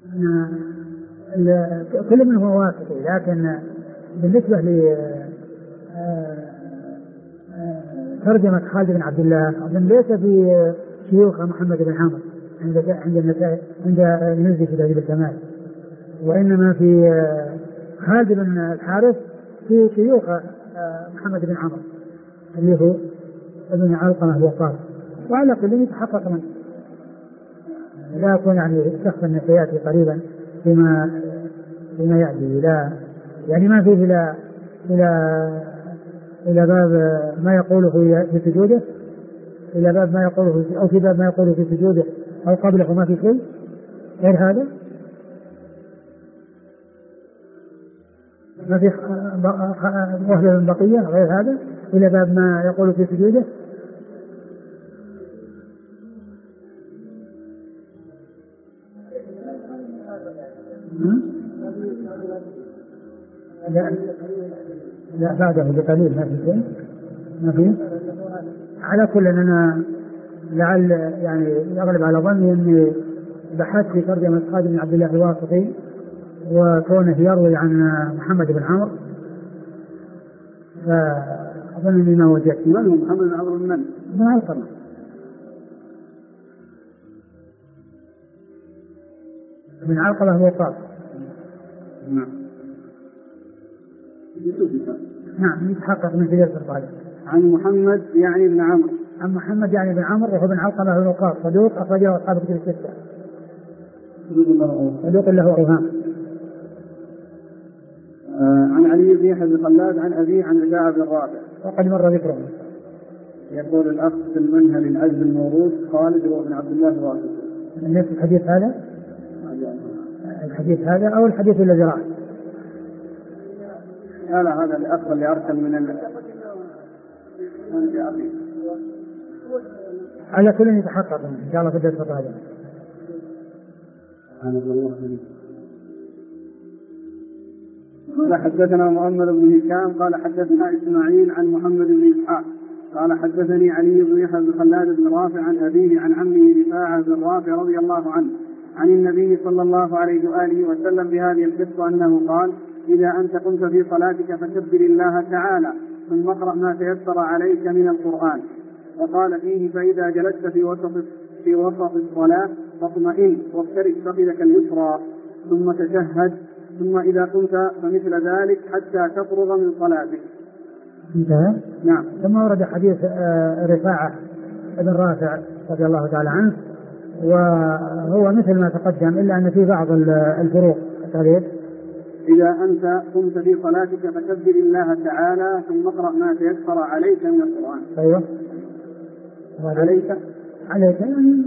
كل منهم واسطي، لكن بالنسبة ل ترجمة خالد بن عبد الله أظن ليس في شيوخ محمد بن عمرو عند المزي في تهذيب الكمال، وإنما في خالد بن الحارث في شيوخ محمد بن عمرو اللي هو ابن علقمة وقاص، وعلى كل يتحقق منه، لا يكون يعني شخص سيأتي قريبا فيما يأتي، لا يعني ما فيه إلى باب ما يقوله في سجوده، إلى باب ما يقوله أو في باب ما يقوله في سجوده أو قبله ما في شيء غير هذا، ما في وهلة بقية غير هذا إلى باب ما يقوله في سجوده. لا بعده بقليل ما في شيء، ما في. على كل أنا لعل يعني يغلب على ظني أني بحثت في ترجمة خالد بن عبد الله الواسطي وكونه يروي عن محمد بن عمرو، فأظن أني ما وجدت. من هو محمد بن عمرو من؟ من علقمة. من علقمة وقاص. نعم يتحقق من سجل الصالح. عن محمد يعني بن عمرو. عن محمد يعني بن عمرو وهو بن علقمة بن وقاص صدوق أخرجه أصحاب الكتب الستة. صدوق له أوهام. عن علي بن يحيى بن خلاد عن أبيه عن رفاعة بن رافع وقد مر ذكره. يقول الأخ في المنهل العزب الموروث خالد بن عبد الله الواسطي. نفس الحديث هذا؟ الحديث هذا أو الحديث الذي رأى؟ لا هذا الأخ اللي أرسل من على كل يتحقق إن شاء الله في الدرس القادم. قال حدثنا محمد بن هشام قال حدثنا إسماعيل عن محمد بن إسحاق قال حدثني علي بن يحيى بن خلاد بن رافع عن أبيه عن عمه رفاعة بن رافع رضي الله عنه عن النبي صلى الله عليه وآله وسلم بهذه القصة أنه قال: إذا أنت قمت في صلاتك فكبر الله تعالى ثم اقرأ ما تيسر عليك من القرآن. وقال فيه: فإذا جلست في وسط الصلاة فاطمئن وافترش فخذك اليسرى ثم تشهد، ثم إذا قمت فمثل ذلك حتى تفرغ من صلاتك. انتهى؟ نعم. ثم ورد حديث رفاعة بن رافع رضي الله تعالى عنه، وهو مثل ما تقدم إلا أن في بعض الفروق. إذا أنت قمت في صلاتك فكبر الله تعالى ثم اقرأ ما تيسر عليك من القرآن. أيوة. عليك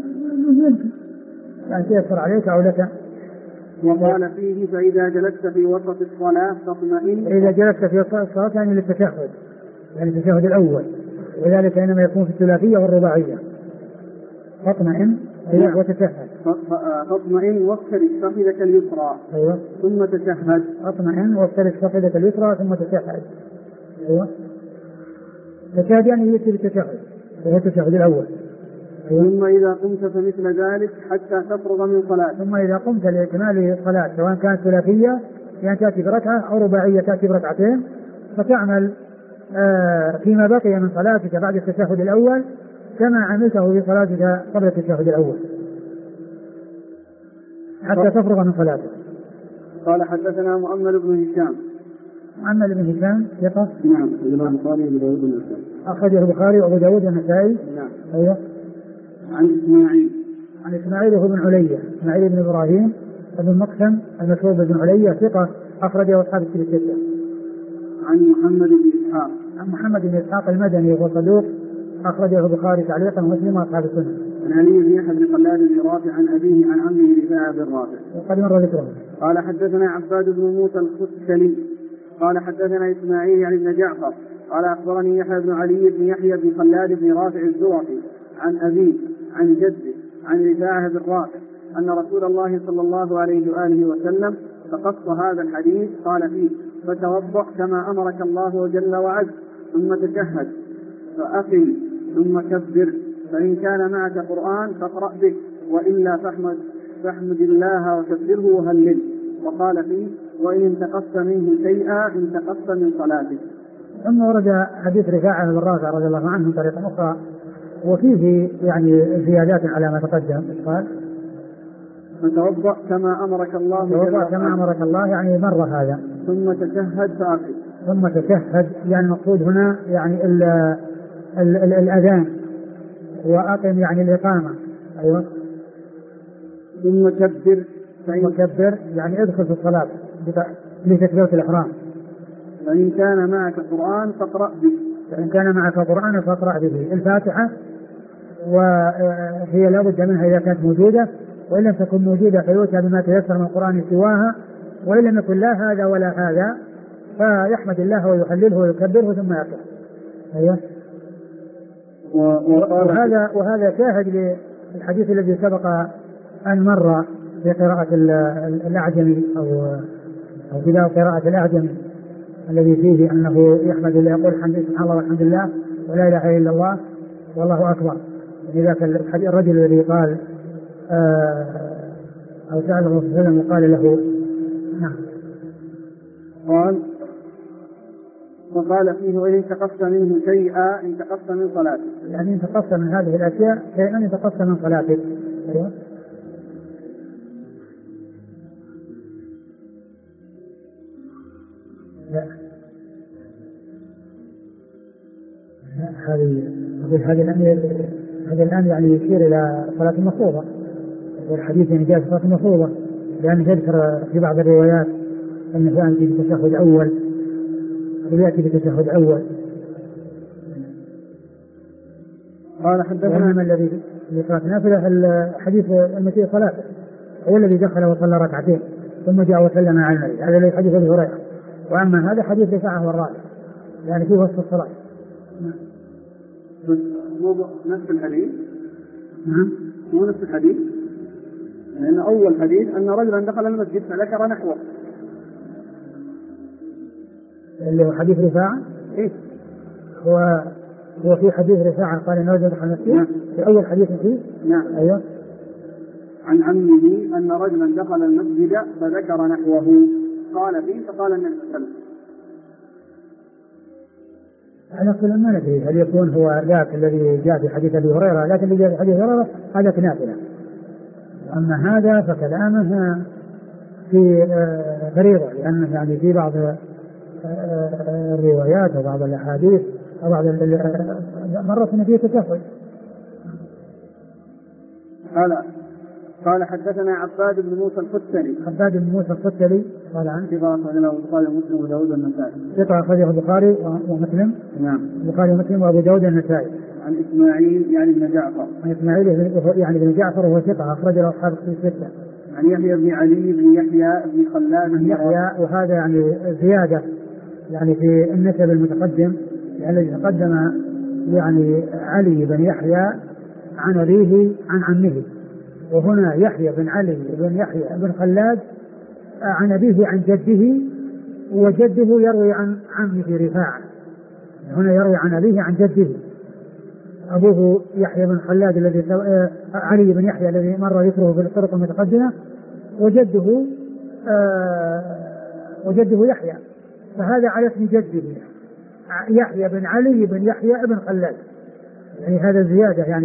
يعني تيسر عليك أو لك. وقال فيه: فإذا جلست في وسط الصلاة فاطمئن. إذا جلست في وسط الصلاة يعني للتشهد، يعني التشهد الأول، وذلك إنما يكون في الثلاثية والرباعية. فاطمئن وتشهد. فاطمئن وافترش فخذك اليسرى. أيوة. ثم تشهد. فاطمئن وافترش فخذك اليسرى ثم تشهد. أيوة. تشهد يعني يكتب التشهد وهو التشهد الأول. أيوة. ثم إذا قمت فمثل ذلك حتى تفرغ من صلاة. ثم إذا قمت لإكمال الصلاة سواء كانت ثلاثية يعني تأتي بركعة أو رباعية تأتي بركعتين، فتعمل فيما بقي من صلاتك بعد التشهد الأول كما عملته في صلاتك قبل التشهد الأول حتى تفرغ من صلاتك. قال حدثنا مؤمل بن هشام. مؤمل بن هشام ثقة. نعم. الإمام البخاري وأبو داود والنسائي. أخرجه البخاري وأبو داود والنسائي. نعم. أيوه. عن إسماعيل وهو بن علية، إسماعيل بن إبراهيم بن مقسم المشهور بن علية ثقة أخرجه أصحاب الكتب الستة. عن محمد بن إسحاق. عن محمد بن إسحاق المدني وهو صدوق أخرجه البخاري تعليقا ومسلم وأصحاب السنة. عن علي بن يحيى بن خلاد بن رافع عن أبيه عن عمه رفاعة بن رافع وقد مر ذكره. قال حدثنا عباد بن موسى الخشني قال حدثنا إسماعيل يعني بن جعفر قال أخبرني يحيى بن علي بن يحيى بن خلاد بن رافع الزرقي عن أبيه عن جده عن رفاعة بن رافع أن رسول الله صلى الله عليه وآله وسلم فقص هذا الحديث قال فيه: فتوضأ كما أمرك الله جل وعز ثم تشهد فأقم ثم كبر، فإن كان معك قرآن فاقرأ به وإلا فاحمد فاحمد الله وكبره وهلل. وقال فيه: وإن انتقصت منه شيئا انتقصت من صلاتك. ثم ورد حديث رفاعة بن رافع رضي الله عنه طريقة أخرى وفيه يعني زيادات على ما تقدم. قال: فتوضأ كما أمرك الله. توضأ كما أمرك الله يعني مر هذا. ثم تشهد فأقم. ثم تشهد يعني المقصود هنا يعني الأذان، وأقم يعني الإقامة. أيوة. ثم كبر. كبر يعني ادخل في الصلاة لتكبيرة الإحرام. فإن كان معك قرآن فاقرأ به. فإن كان معك قرآن فاقرأ به الفاتحة، وهي لا بد منها إذا كانت موجودة، وإن لم تكن موجودة فيؤتى بما تيسر من القرآن سواها، وإن لم يكن لا هذا ولا هذا فيحمد الله ويحلله ويكبره ثم يقرأ. أيوة. وهذا شاهد للحديث الذي سبق أن مر في قراءة الأعجمي أو في قراءة الأعجمي الذي فيه أنه يحمد الله يقول سبحان الله والحمد لله ولا إله إلا الله والله أكبر. لذلك الرجل الذي قال أو سأل الرسول صلى الله عليه وسلم وقال له نعم وقال فيه: وإن انتقصت منه شيئا انتقصت من صلاتك. يعني انتقصت من هذه الأشياء شيئا انتقصت من صلاتك. أيوة. لا هذه الآن يعني يشير إلى صلاة المفروضة، والحديث يعني جاء صلاة المفروضة، لأن يذكر في بعض الروايات أن يأتي بتشهد أول ويأتي بتشهد أول. قال حدثنا من الذي صلاة نافلة الحديث المسيء صلاته هو الذي دخل وصلى ركعتين ثم جاء وسلم على النبي، هذا ليس حديث أبي هريرة. وأما هذا حديث رفاعة والرافع يعني فيه وصف الصلاة. نفس الحديث. نعم مو نفس الحديث، لأن أول حديث أن رجلا دخل المسجد فذكر نحوه اللي هو حديث رفاعة. إيه هو في حديث رفاعة قال إن رجلا دخل المسجد. نعم. في أول حديث فيه. نعم. أيوه. عن عمه أن رجلا دخل المسجد فذكر نحوه قال فيه فقال النبي صلى الله عليه وسلم. على كل ما ندري هل يكون هو ذاك الذي جاء في حديث أبي هريرة، لكن الذي جاء في حديث هريرة هذا نافلة. أما هذا فكلامه في فريضة، لأنه يعني في بعض الروايات وبعض الأحاديث وبعض مرات فيه تشهد. قال حدثنا عباد بن موسى الفتلي. عباد بن موسى الفتلي قال عنه ثقة أخرجه البخاري ومسلم وداود والنسائي. ثقة أخرجه البخاري ومسلم. نعم. البخاري ومسلم وأبو داود والنسائي. عن إسماعيل يعني بن جعفر. عن إسماعيل يعني بن جعفر وهو ثقة أخرج له أصحاب الكتب الستة. عن يحيى بن علي بن يحيى بن خلاد بن يحيى، وهذا يعني زيادة يعني في النسب المتقدم، الذي تقدم يعني علي بن يحيى عن أبيه عن عمه، وهنا يحيى بن علي بن يحيى بن خلاد عن أبيه عن جده، وجده يروي عن عمه رفاعة. هنا يروي عن أبيه عن جده، أبوه يحيى بن خلاد الذي علي بن يحيى الذي مر ذكره في الطرق المتقدمة، وجده يحيى، فهذا على اسم جده يحيى بن علي بن يحيى بن خلاد. يعني هذا زيادة يعني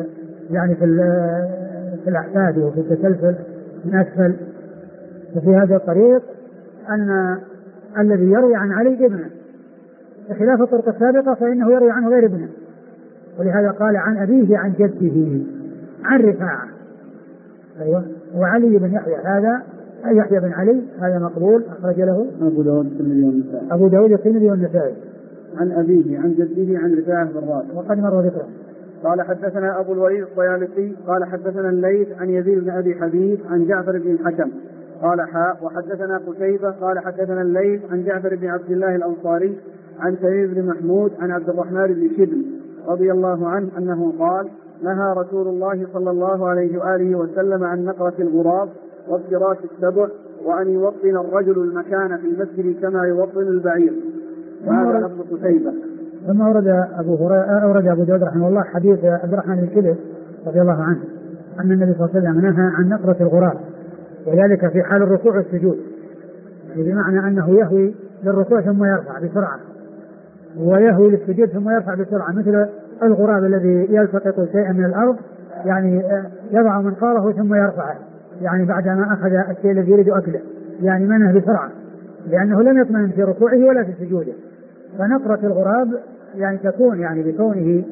في الأحفاد وفي التسلسل من أسفل. وفي هذا الطريق أن الذي يروي عن علي ابنه، بخلاف الطرق السابقة فإنه يروي عنه غير ابنه، ولهذا قال عن أبيه عن جده عن رفاعة. أيوة. وعلي بن يحيى هذا يحيى بن علي هذا مقبول أخرج له أبو داود الترمذي والنسائي. عن أبيه عن جده عن رفاعة بن رافع وقد مر ذكره. قال حدثنا أبو الوليد الطيالسي قال حدثنا الليث عن يزيد بن أبي حبيب عن جعفر بن الحكم قال وحدثنا قتيبة قال حدثنا الليث عن جعفر بن عبد الله الأنصاري عن تميم بن محمود عن عبد الرحمن بن شبل رضي الله عنه أنه قال: نهى رسول الله صلى الله عليه وآله وسلم عن نقرة الغراب وافتراس السبع، وأن يوطن الرجل المكان في المسجد كما يوطن البعير. وهذا لفظ قتيبة. ثم أورد أبو داود رحمه الله حديث عبد الرحمن بن شبل رضي الله عنه أن النبي صلى الله عليه وسلم نهى عن نقرة الغراب، وذلك في حال الركوع والسجود، بمعنى أنه يهوي للركوع ثم يرفع بسرعة، ويهوي للسجود ثم يرفع بسرعة، مثل الغراب الذي يلتقط شيئا من الأرض، يعني يضع منقاره ثم يرفعه، يعني بعدما أخذ الشيء الذي يريد أكله، يعني منه بسرعة، لأنه لم يطمئن في ركوعه ولا في سجوده. فنقرة الغراب يعني تكون يعني بكونه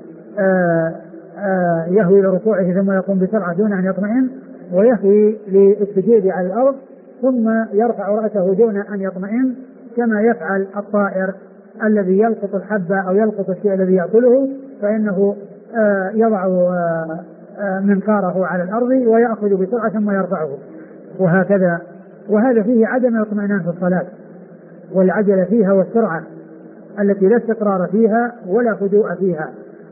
يهوي لركوعه ثم يقوم بسرعة دون أن يطمئن، ويهوي للسجود على الأرض ثم يرفع رأسه دون أن يطمئن، كما يفعل الطائر الذي يلقط الحبة أو يلقط الشيء الذي يأكله، فإنه يضع منقاره على الأرض ويأخذ بسرعة ثم يرفعه، وهكذا. وهذا فيه عدم الاطمئنان في الصلاة، والعجلة فيها والسرعة التي لا استقرار فيها ولا هدوء فيها،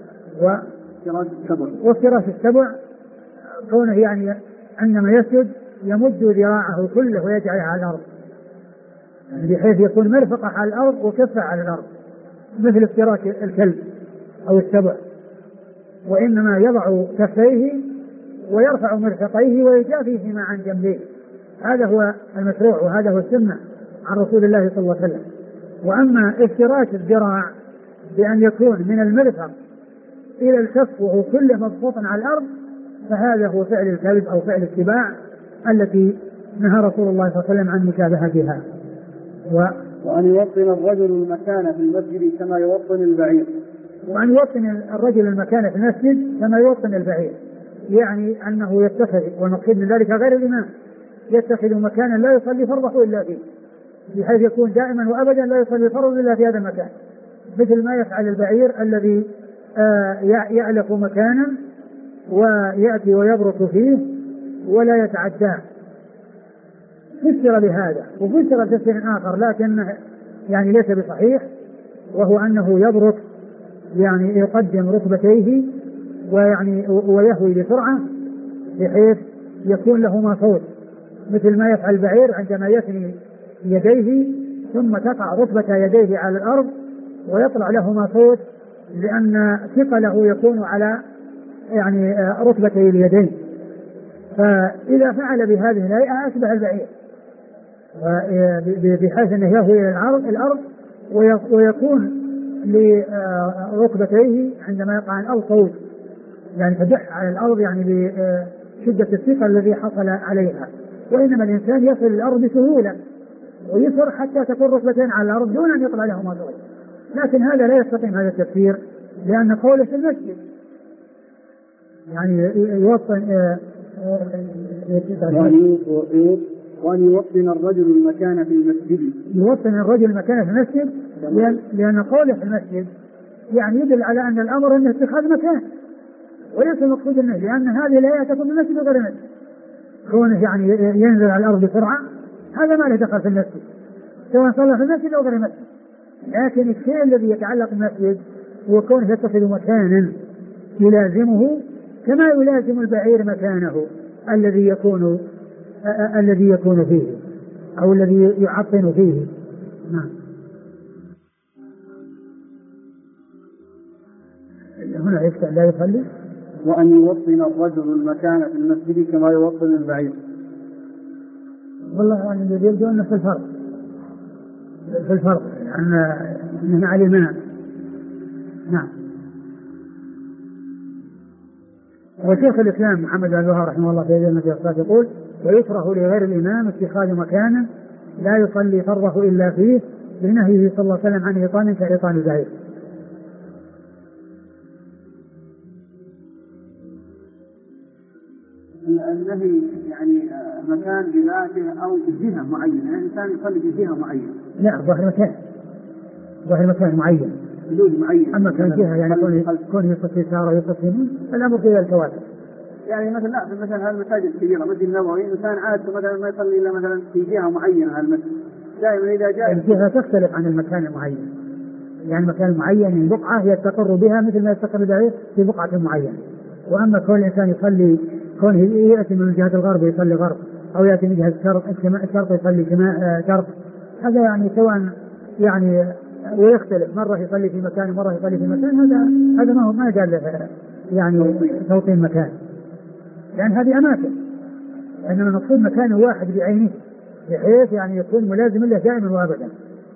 وافتراس السبع، كونه يعني عندما يسجد يمد ذراعه كله ويجعلها على الأرض، بحيث يكون مرفقه على الأرض وكفه على الأرض، مثل افتراس الكلب أو السبع، وإنما يضع كفيه ويرفع مرفقيه ويجافيهما عن جنبيه، هذا هو المشروع وهذا هو السنة عن رسول الله صلى الله عليه وسلم. وأما افتراس الذراع بأن يكون من المرفق إلى الكف وهو كله مبسوط على الأرض، فهذا هو فعل الكلب أو فعل السباع التي نهى رسول الله صلى الله عليه وسلم عن مشابهتها. وأن يوطن الرجل المكان في المسجد كما يوطن البعير، وأن يوطن الرجل المكان في المسجد كما يوطن البعير، يعني أنه يتخذ، والمقصود من ذلك غير الإمام، يتخذ مكانا لا يصلي فرضه إلا فيه، بحيث يكون دائما وأبدا لا يصلي الفرض إلا في هذا المكان، مثل ما يفعل البعير الذي يألف مكانا ويأتي ويبرك فيه ولا يتعداه. فسر بهذا، وفسر تفسير آخر لكن يعني ليس بصحيح، وهو أنه يبرك يعني يقدم ركبتيه ويعني ويهوي بسرعة بحيث يكون لهما صوت، مثل ما يفعل البعير عندما يثني يديه ثم تقع ركبة يديه على الأرض ويطلع لهما صوت، لأن ثقله يكون على يعني ركبتي اليدين، فإذا فعل بهذه الهيئة أشبه البعير، بحيث أنه يهوي إلى الأرض ويكون لركبتيه عندما يقع على الأرض صوت، يعني تدح على الأرض يعني بشدة الثقل الذي حصل عليها. وإنما الإنسان يصل الأرض بسهولة ويسر حتى تكون ركبتين على الأرض دون أن يطلع لهما صوت، لكن هذا لا يستقيم هذا التفسير، لأن قوله في المسجد يعني يوطن وأن يوطن الرجل المكان في المسجد، يوطن الرجل المكان في المسجد، لأن قوله في المسجد يعني يدل على أن الأمر أنه اتخاذ مكان وليس المقصود النهي، لأن هذه لا تكون في المسجد وغير المسجد، كونه يعني ينزل على الأرض بسرعة هذا ما له دخل في المسجد، سواء صلى في المسجد أو غير المسجد. لكن الشيء الذي يتعلق بالمسجد هو كونه يتخذ مكانا يلازمه كما يلازم البعير مكانه الذي يكون فيه أو الذي يعطن فيه. نعم. هنا يفتح لا يصلي. وأن يوطن الرجل المكان في المسجد كما يوطن البعير. والله يعني الذي يبدو أنه في الفرق أن على المنع. نعم. وشيخ الإسلام محمد بن عبد الوهاب رحمه الله في هذه المسألة يقول: ويكره لغير الإمام اتخاذ مكانا لا يصلي فرضه إلا فيه لنهيه صلى الله عليه وسلم عن إيطان كإيطان البعير. النهي يعني مكان بذاته أو بجهة معينة، يعني الإنسان يصلي بجهة معينة. لا، ظاهر مكان معين. أما كان جهة يعني كون يصلي يسار ويصلي يمين الأمر فيها الكواتب. يعني مثلا هالمساجد الكبيرة مثل النبوي الإنسان عادة مثلا ما يصلي إلا مثلا في جهة معينة هالمسجد، دائما إذا جاء الجهة تختلف عن المكان المعين، يعني مكان معين بقعة يستقر بها مثل ما يستقر بها في بقعة معينة. وأما كون الإنسان يصلي كونه يأتي من جهة الغرب يصلي غرب أو يأتي من جهة الشرق يصلي شرق، هذا يعني سواء يعني ويختلف، مرة يصلي في مكان مرة يصلي في مكان، هذا ما جاء له يعني توطين مكان. يعني هذه أماكن، إنما المقصود مكان واحد بعينه بحيث يعني يكون ملازم له دائما وأبدا.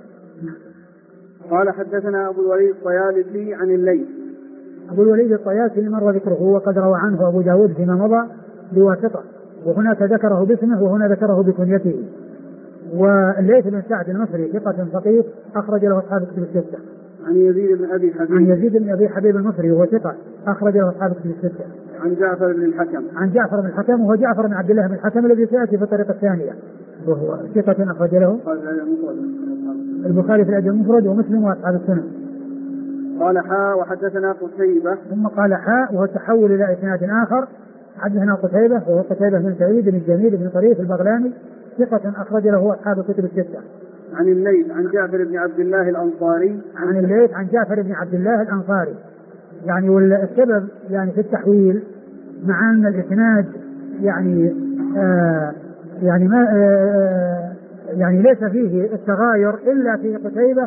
قال حدثنا أبو الوليد الطيالسي عن الليث. أبو الوليد الطيالسي مر ذكره وقد روى عنه أبو داود فيما مضى بواسطة، وهناك ذكره باسمه وهنا ذكره بكنيته. والليث بن سعد المصري ثقة فقيه أخرج له أصحاب كتب الستة. عن يزيد بن أبي حبيب. عن يزيد بن أبي حبيب المصري وهو ثقة أخرج له أصحاب كتب الستة. عن جعفر بن الحكم. عن جعفر بن الحكم وهو جعفر بن عبد الله بن الحكم الذي سيأتي في الطريقة الثانية، وهو ثقة أخرج له البخاري في الأدب المفرد ومسلم وأصحاب السنن. قال حاء وحدثنا قتيبة. ثم قال حاء وهو التحول إلى إسناد آخر. حدثنا قتيبة وهو قتيبة بن سعيد بن الجميل بن طريف البغلاني ثقة أخرج له أصحاب الكتب الستة. عن الليث عن جعفر بن عبد الله الأنصاري. عن الليث عن جعفر بن عبد الله الأنصاري. يعني والسبب يعني في التحويل مع أن الإسناد يعني يعني ما يعني ليس فيه التغاير إلا في قتيبة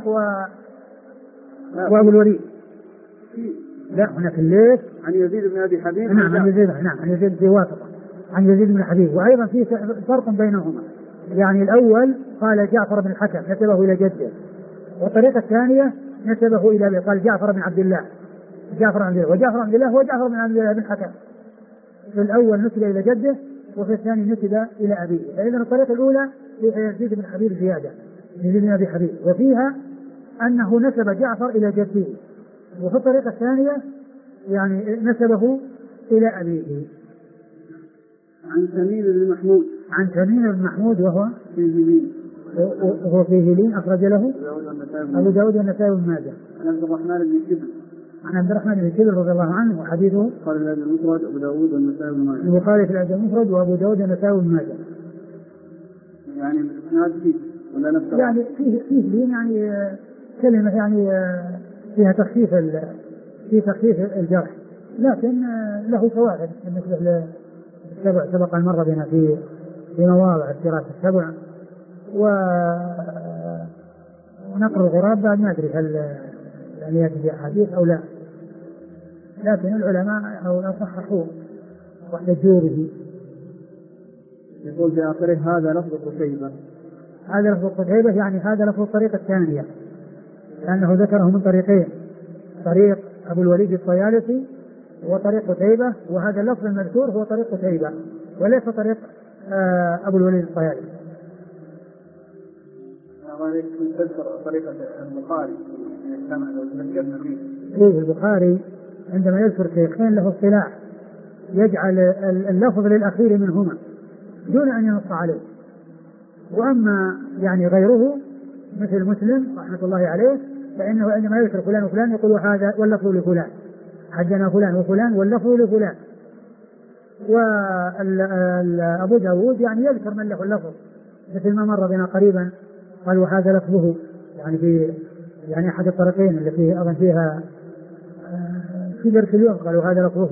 وأبو الوليد. لا هنا في الليث عن يزيد بن أبي حبيب. نعم عن يزيد في واسطة عن يزيد بن حبيب، وأيضا في فرق بينهما. يعني الأول قال جعفر بن الحكم نسبه إلى جده، والطريقة الثانية نسبه إلى قال جعفر بن عبد الله وجعفر بن عبد الله هو جعفر بن عبد الله بن الحكم. في الأول نسب إلى جده وفي الثاني نسب إلى أبيه. فإذا الطريقة الأولى فيها يزيد بن حبيب زيادة يزيد بن أبي حبيب، وفيها أنه نسب جعفر إلى جده، وفي الطريقة الثانية يعني نسبه إلى أبيه. عن تميم بن محمود. عن تميم بن محمود وهو فيه لين أخرج له أبو داود والنسائي وابن ماجه. عن عبد الرحمن بن شبل. عن عبد الرحمن بن شبل رضي الله عنه وحديثه قال الأدب المفرد أبو داود والنسائي وابن ماجه. البخاري في الأدب المفرد وأبو داود والنسائي وابن ماجه. يعني الإسناد فيه ولا نفس يعني فيه لين يعني كلمة يعني فيها تخفيف الجرح، لكن له فوائد بالنسبة للسبع سبق أن مر بنا في مواضع الدراسة السبع. ونقر الغراب بعد ما أدري هل يعني يأتي بأحاديث أو لا، لكن العلماء أو صححوا واحتجوا به. يقول في آخره هذا لفظ قتيبة. هذا لفظ قتيبة يعني هذا لفظ الطريقة الثانية، لأنه ذكره من طريقين، طريق أبو الوليد الطيالسي وطريق قتيبة، وهذا اللفظ المذكور هو طريق قتيبة وليس طريق أبو الوليد الطيالسي. طريقة البخاري البخاري عندما يذكر شيخين له اصطلاح يجعل اللفظ للأخير منهما دون أن ينص عليه، وأما يعني غيره مثل مسلم رحمة الله عليه فإنه عندما يذكر فلان وفلان يقول هذا واللفظ لفلان، حدنا فلان وفلان واللفظ لفلان. وأبو داود يعني يذكر من له اللفظ، مثل ما مر بنا قريبا قال وهذا لفظه، يعني في يعني أحد الطريقين التي أظن فيها في درس اليوم قالوا هذا لفظه،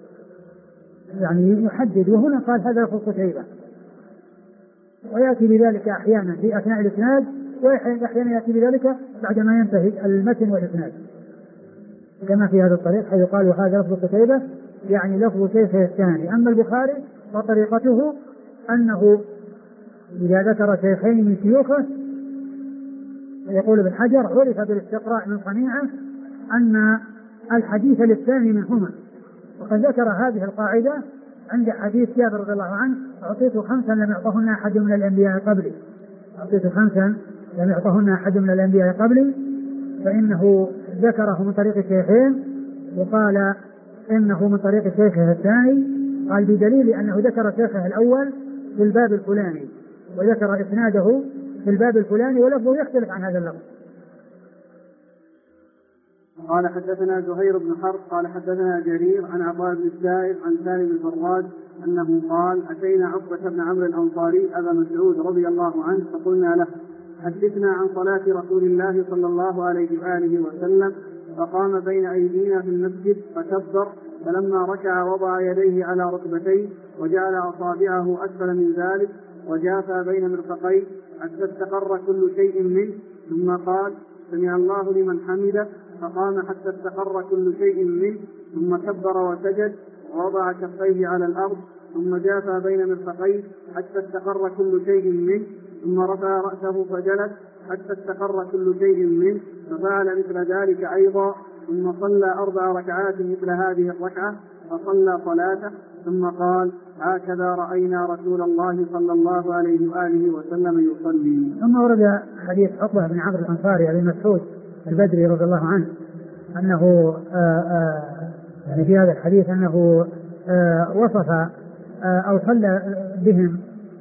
يعني يحدد، وهنا قال هذا لفظ قتيبة. ويأتي بذلك أحيانا في أثناء الإسناد، وأحيانا يأتي بذلك بعدما ينتهي المتن والإسناد، كما في هذا الطريق حيث قال وهذا لفظ قتيبة يعني لفظ شيخه الثاني. أما البخاري فطريقته أنه إذا ذكر شيخين من شيوخه يقول ابن حجر عرف بالاستقراء من صنيعه أن الحديث للثاني منهما، وقد ذكر هذه القاعدة عند حديث جابر رضي الله عنه أعطيت 5 لم يعطهن أحد من الأنبياء قبلي، أعطيت 5 لم يعطهن أحد من الأنبياء قبلي، فإنه ذكره من طريق الشيخين وقال إنه من طريق شيخه الثاني، قال بدليل أنه ذكر شيخه الأول في الباب الفلاني وذكر إسناده في الباب الفلاني ولفظه يختلف عن هذا اللفظ. قال حدثنا زهير بن حرب قال حدثنا جرير عن عطاء بن السائب عن سالم الفراج أنه قال أتينا عقبة بن عمرو الأنصاري أبا مسعود رضي الله عنه فقلنا له حدثنا عن صلاة رسول الله صلى الله عليه وآله وسلم، فقام بين أيدينا في المسجد فكبر، فلما ركع وضع يديه على ركبتيه وجعل أصابعه أسفل من ذلك وجافى بين مرفقيه حتى استقر كل شيء منه، ثم قال سمع الله لمن حمده، فقام حتى استقر كل شيء منه، ثم كبر وسجد ووضع كفيه على الأرض ثم جاث بين مرفقيه حتى استقر كل شيء منه، ثم رفع رأسه فجلس حتى استقر كل شيء منه، ففعل مثل ذلك أيضا، ثم صلى 4 ركعات مثل هذه الركعة، فصلى صلاته، ثم قال: هكذا رأينا رسول الله صلى الله عليه وآله وسلم يصلي. ثم ورد حديث عقبة بن عمرو الأنصاري أبي مسعود البدري رضي الله عنه أنه يعني في هذا الحديث أنه وصف أو صلى بهم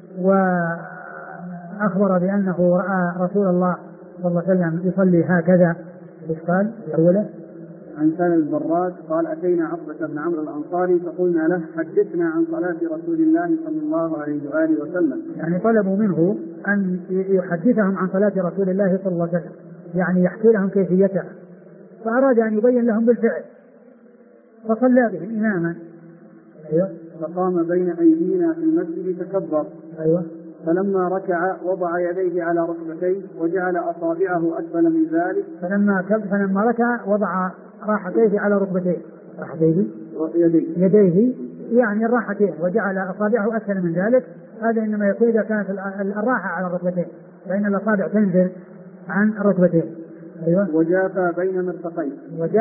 وأخبر بأنه رأى رسول الله صلى الله عليه وسلم يصلي هكذا. إيش قال أوله؟ عن سالم البراد قال: أتينا عقبة بن عمرو الأنصاري فقلنا له: حدثنا عن صلاة رسول الله صلى الله عليه وآله وسلم. يعني طلبوا منه أن يحدثهم عن صلاة رسول الله صلى الله عليه وسلم، يعني يحكي لهم كيفيتها، فأراد أن يبين لهم بالفعل فصلى بهم إماما. أيوة. فقام بين أيدينا في المسجد فكبر. أيوة. فلما ركع وضع يديه على ركبتيه وجعل أصابعه أسفل من ذلك. فلما ركع وضع راحتيه على ركبتيه، راحتيه يديه يعني الراحتين، وجعل أصابعه أسفل من ذلك. هذا إنما يكون إذا كانت الراحة على الركبتين، فإن الأصابع تنزل عن الركبتين. أيوة. وجاف بين مرفقيه.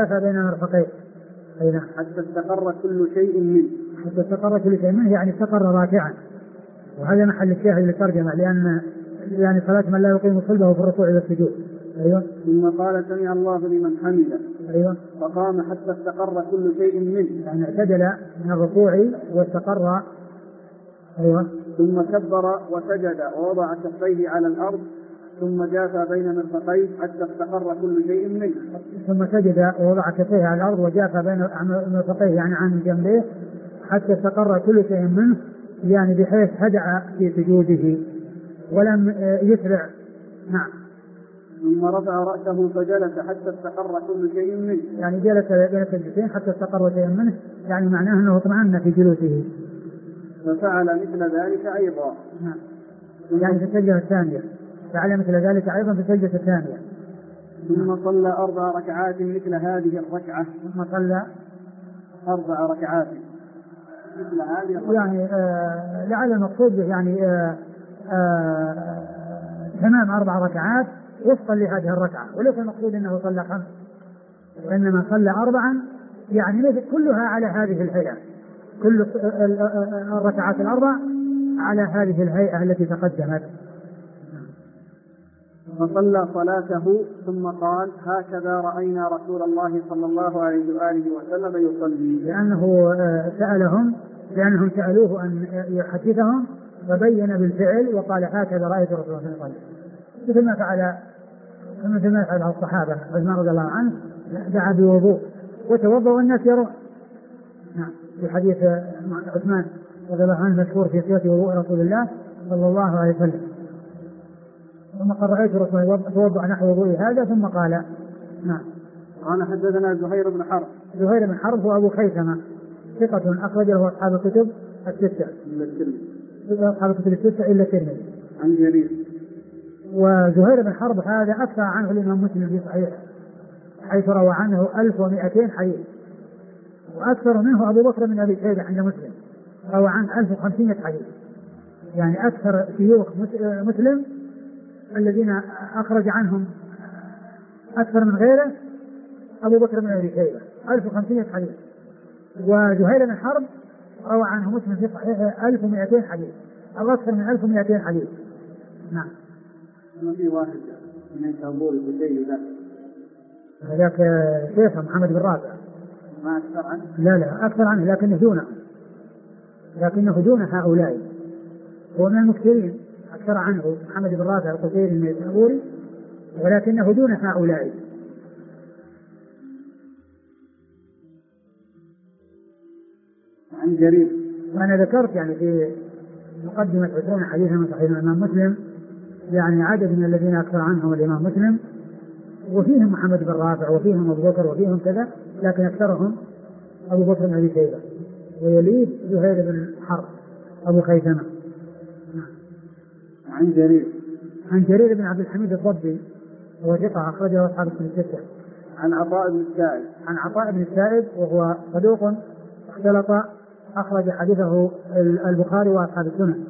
أيوة. حتى استقر كل شيء منه. يعني استقر راكعا، وهذا محل الشاهد للترجمة، لأن صلاة من لا يقيم صلبه في الركوع والسجود. أيوة. ثم قال: سمع الله لمن حمده. أيوة. فقام حتى استقر كل شيء منه، يعني اعتدل من الركوع واستقر. أيوة. ثم كبر وسجد ووضع كفيه على الأرض، ثم جاث بين مرفقيه حتى استقر كل شيء منه. ثم سجد ووضع كفيه على الأرض وجاث بين مرفقيه يعني عن جنبيه حتى استقر كل شيء منه، يعني بحيث هدأ في سجوده ولم يسرع. نعم. ثم رفع رأسه فجلس حتى استقر كل شيء منه، يعني جلس بين سجدتين حتى استقر شيء منه، يعني معناه أنه اطمأن في جلوسه. ففعل مثل ذلك أيضا. نعم. يعني في السجدة الثانية فعل مثل ذلك أيضا في السجدة الثانية. ثم صلى 4 ركعات مثل هذه الركعة. ثم صلى 4 ركعات مثل هذه الركعة. يعني لعل المقصود يعني تمام 4 ركعات وفقا لهذه الركعة، وليس المقصود أنه صلى 5، وإنما صلى 4 يعني مثل كلها على هذه الهيئة، كل الركعات 4 على هذه الهيئة التي تقدمت. فصلى صلاته ثم قال: هكذا رأينا رسول الله صلى الله عليه وآله وسلم يصلي. لأنهم سألوه أن يحدثهم فبين بالفعل وقال: هكذا رأيت رسول الله صلى الله عليه وسلم، مثل ما فعل الصحابة عثمان رضي الله عنه، دعا بوضوء وتوضأ والناس يرون. نعم. في حديث عثمان رضي الله عنه مشهور في صفة وضوء رسول الله صلى الله عليه وسلم، ثم قال: رأيت رسول الله توضأ نحو وضوء هذا، ثم قال. نعم. قال: حدثنا زهير بن حرب هو أبو خيثمة ثقة أخرج له أصحاب الكتب الستة إلا الترمذي. عن جرير. وزهير بن حرب هذا أكثر عنه الإمام مسلم في صحيح، حيث روى عنه 1200 حديث، وأكثر منه أبو بكر بن أبي شيبة عند مسلم روى عنه 1500 حديث، يعني أكثر شيوخ مسلم الذين أخرج عنهم أكثر من غيره أبو بكر بن أبي شيبة 1500 حديث، وزهير بن حرب روى عنه مسلم في صحيحه 1200 حديث أو أكثر من 1200 حديث. نعم. ما في واحد من كابول بشيء هذاك شيخ محمد بن رافع ما أكثر عنه؟ لا أكثر عنه، لكنه دون هؤلاء، هو من المكثرين، أكثر عنه محمد بن رافع القصيري النيسابوري، ولكنه دون هؤلاء. عن جرير. وأنا ذكرت يعني في مقدمة 20 حديثا من صحيح الإمام مسلم يعني عدد من الذين أكثر عنهم الإمام مسلم، وفيهم محمد بن رافع وفيهم أبو بكر وفيهم كذا، لكن أكثرهم أبو بكر بن أبي شيبة، ويليه زهير بن حرب أبو خيثمة. عن جرير بن عبد الحميد الضبي وهو ثقة أخرجه أصحاب الكتب الستة. عن عطاء بن السائب. وهو صدوق اختلط أخرج حديثه البخاري وأصحاب السنن.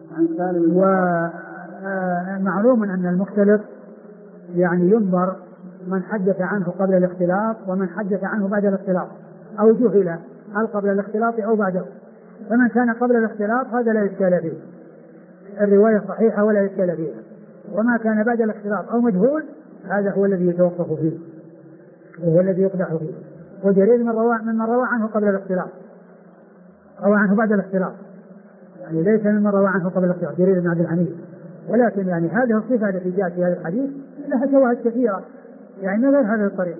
ومعلوم أن المختلط يعني ينظر من حدث عنه قبل الاختلاط ومن حدث عنه بعد الاختلاط، أو جهل هل قبل الاختلاط أو بعده. فمن كان قبل الاختلاط هذا لا إشكال فيه، الرواية صحيحة ولا إشكال فيها. وما كان بعد الاختلاط أو مجهول هذا هو الذي يتوقف فيه وهو الذي يقدح فيه. وجرير من روى عنه قبل الاختلاط، روى عنه بعد الاختلاط، يعني ليس ممن روى عنه قبل الاختلاط جرير بن عبد الحميد. ولكن يعني هذه الصفة التي جاءت في هذا الحديث لها شواهد كثيرة يعني من غير هذا الطريق.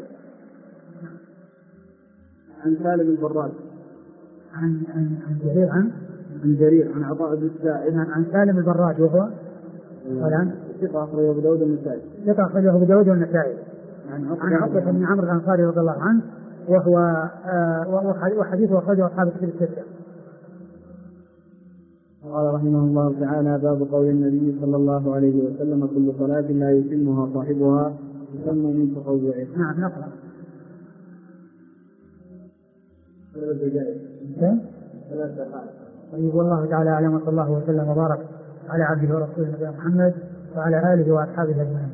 عن سالم البراد عن جرير عن عطاء بن السائب عن سالم البراد وهو ثقة أخرجه أبو داود والنسائي. ثقة أخرجه أبو داود والنسائي. عن عقبة بن عمرو الأنصاري رضي الله عنه وحديثه أخرجه أصحاب الكتب الستة. قال رحمه الله تعالى: باب قول النبي صلى الله عليه وسلم: كل صلاة لا يتمها صاحبها يسمى من تطوعه. نعم نقرأ. طيب والله تعالى أعلم، وصلى الله وسلم وبارك على عبده ورسوله نبينا محمد وعلى آله وأصحابه أجمعين.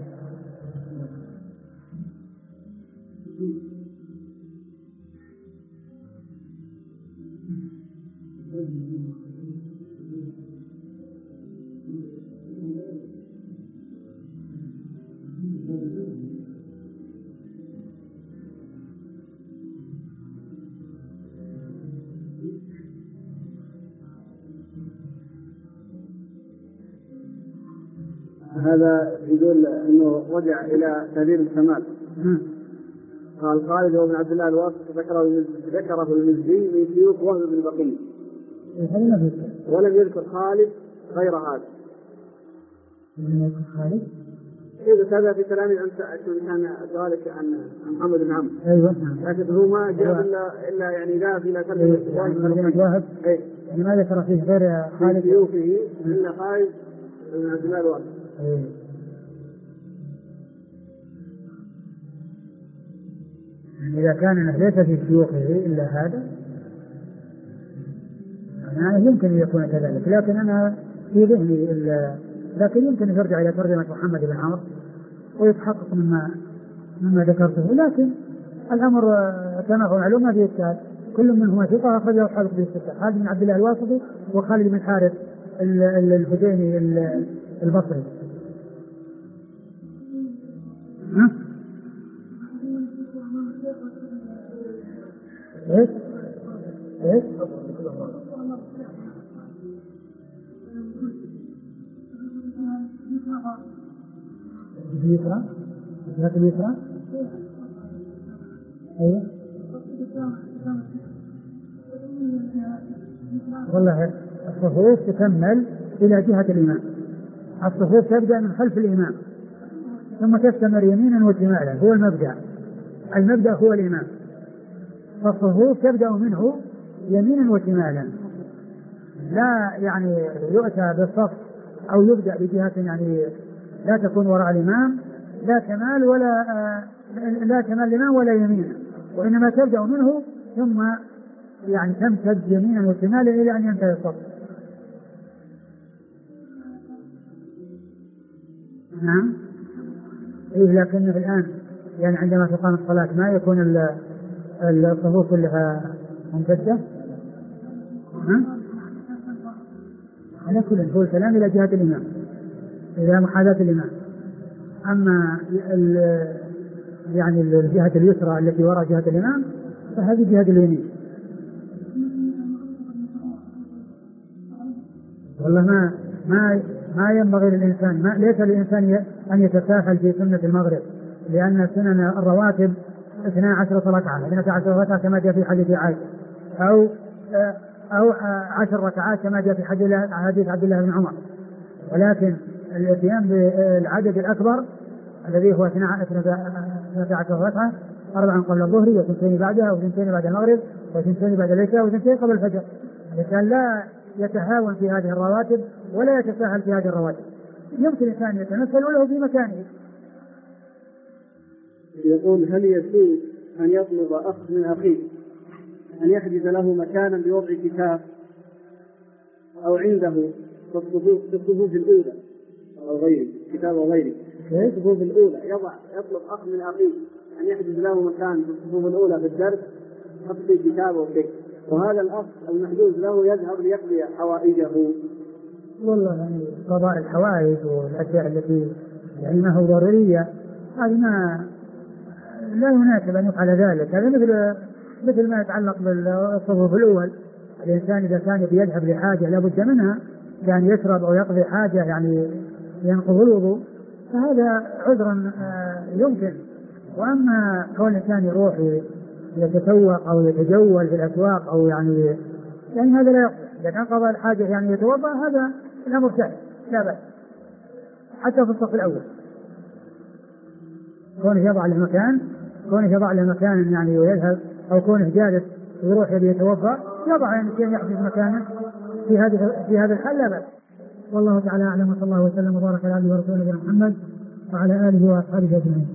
هذا يقول انه رجع الى تهذيب الكمال. قال خالد بن عبد الله الواسطي ذكره المزي من شيوخ وهب بن بقية، ولم يذكر خالد غير هذا. إذا كذا في كلامي عن كان ذلك عن محمد بن عمرو. أيوة. لكن هو ما جاء إلا يعني ذهب إلى كلمة وهب. يعني ما ذكر فيه غير خالد شيوخه إلا خالد بن عبد الله الواسطي. إذا كان ليس في شيوخه إلا هذا يعني يمكن أن يكون كذلك، لكن أنا في ذهني لكن يمكن أن يرجع إلى ترجمة محمد بن عمرو ويتحقق مما ذكرته. لكن الأمر كما هو معلوم في إشكال، كل منهما ثقة أخرجه أصحاب الكتب الستة، خالد بن عبد الله الواسطي وخالد بن حارث الهجيني البصري. ايش؟ اليسرى؟ اليسرى؟ ايوه. والله الصفوف تكمل الى جهة الامام، الصفوف تبدأ من خلف الامام ثم تستمر يمينا وشمالا، هو المبدأ هو الامام، فالصفوف تبدأ منه يمينا وشمالا، لا يعني يؤتى بالصف أو يبدأ بجهة يعني لا تكون وراء الإمام لا شمال الإمام ولا يمينا، وإنما تبدأ منه ثم يعني تمتد يمينا وشمالا إلى أن ينتهي الصف. نعم. إيه لكن الآن يعني عندما تقام الصلاة ما يكون الصفوف كلها ممتدة. على كل هو الكلام إلى جهة الإمام، إلى محاذاة الإمام. أما يعني الجهة اليسرى التي وراء جهة الإمام فهذه جهة اليمين. والله ما ينبغي للإنسان، ليس للإنسان أن يتساهل في سنة المغرب، لأن سنن الرواتب 12 ركعة كما جاء في حديث عائشة، أو 10 ركعات كما جاء في حديث عبد الله بن عمر. ولكن الاتيان بالعدد الأكبر الذي هو 12 ركعة، 4 قبل الظهر و2 بعدها و2 بعد المغرب و2 بعد العشاء و2 قبل الفجر. الإنسان لا يتهاون في هذه الرواتب ولا يتساهل في هذه الرواتب، يمكن الإنسان يتمثل وله في مكانه. يقول: هل يسوء أن يطلب أخ من أخيه أن يحجز له مكانا بوضع كتاب أو عنده في الصفوف الأولى أو غيره، كتاب أو غيره في الصفوف الأولى يطلب أخ من أخيه أن يحجز له مكان في الصفوف الأولى في الدرس يقضي كتابه فيه، وهذا الأخ المحجوز له يذهب ليقضي حوائجه. والله يعني قضاء الحوائج والأشياء التي يعني ما هو ضرورية هذه ما لا يناسب أن يفعل ذلك. هذا مثل ما يتعلق بالصفوف الأول، الإنسان إذا كان يذهب لحاجة لابد منها يعني يشرب أو يقضي حاجة يعني ينقض الوضوء فهذا عذر يمكن. وأما كون الإنسان يروح يتسوق أو يتجول في الأسواق أو يعني هذا لا يقضي. إذا كان قضاء الحاجة يعني يتوضأ هذا الأمر سهل لا بأس حتى في الصف الأول. كونه يضع له مكان يعني ويذهب أو كونه جالس ويروح يتوضأ يضع يعني شيء يحجز مكانه في هذا الحال لا بأس. والله تعالى أعلم، وصلى الله وسلم وبارك على عبده ورسوله نبينا محمد وعلى آله وأصحابه أجمعين.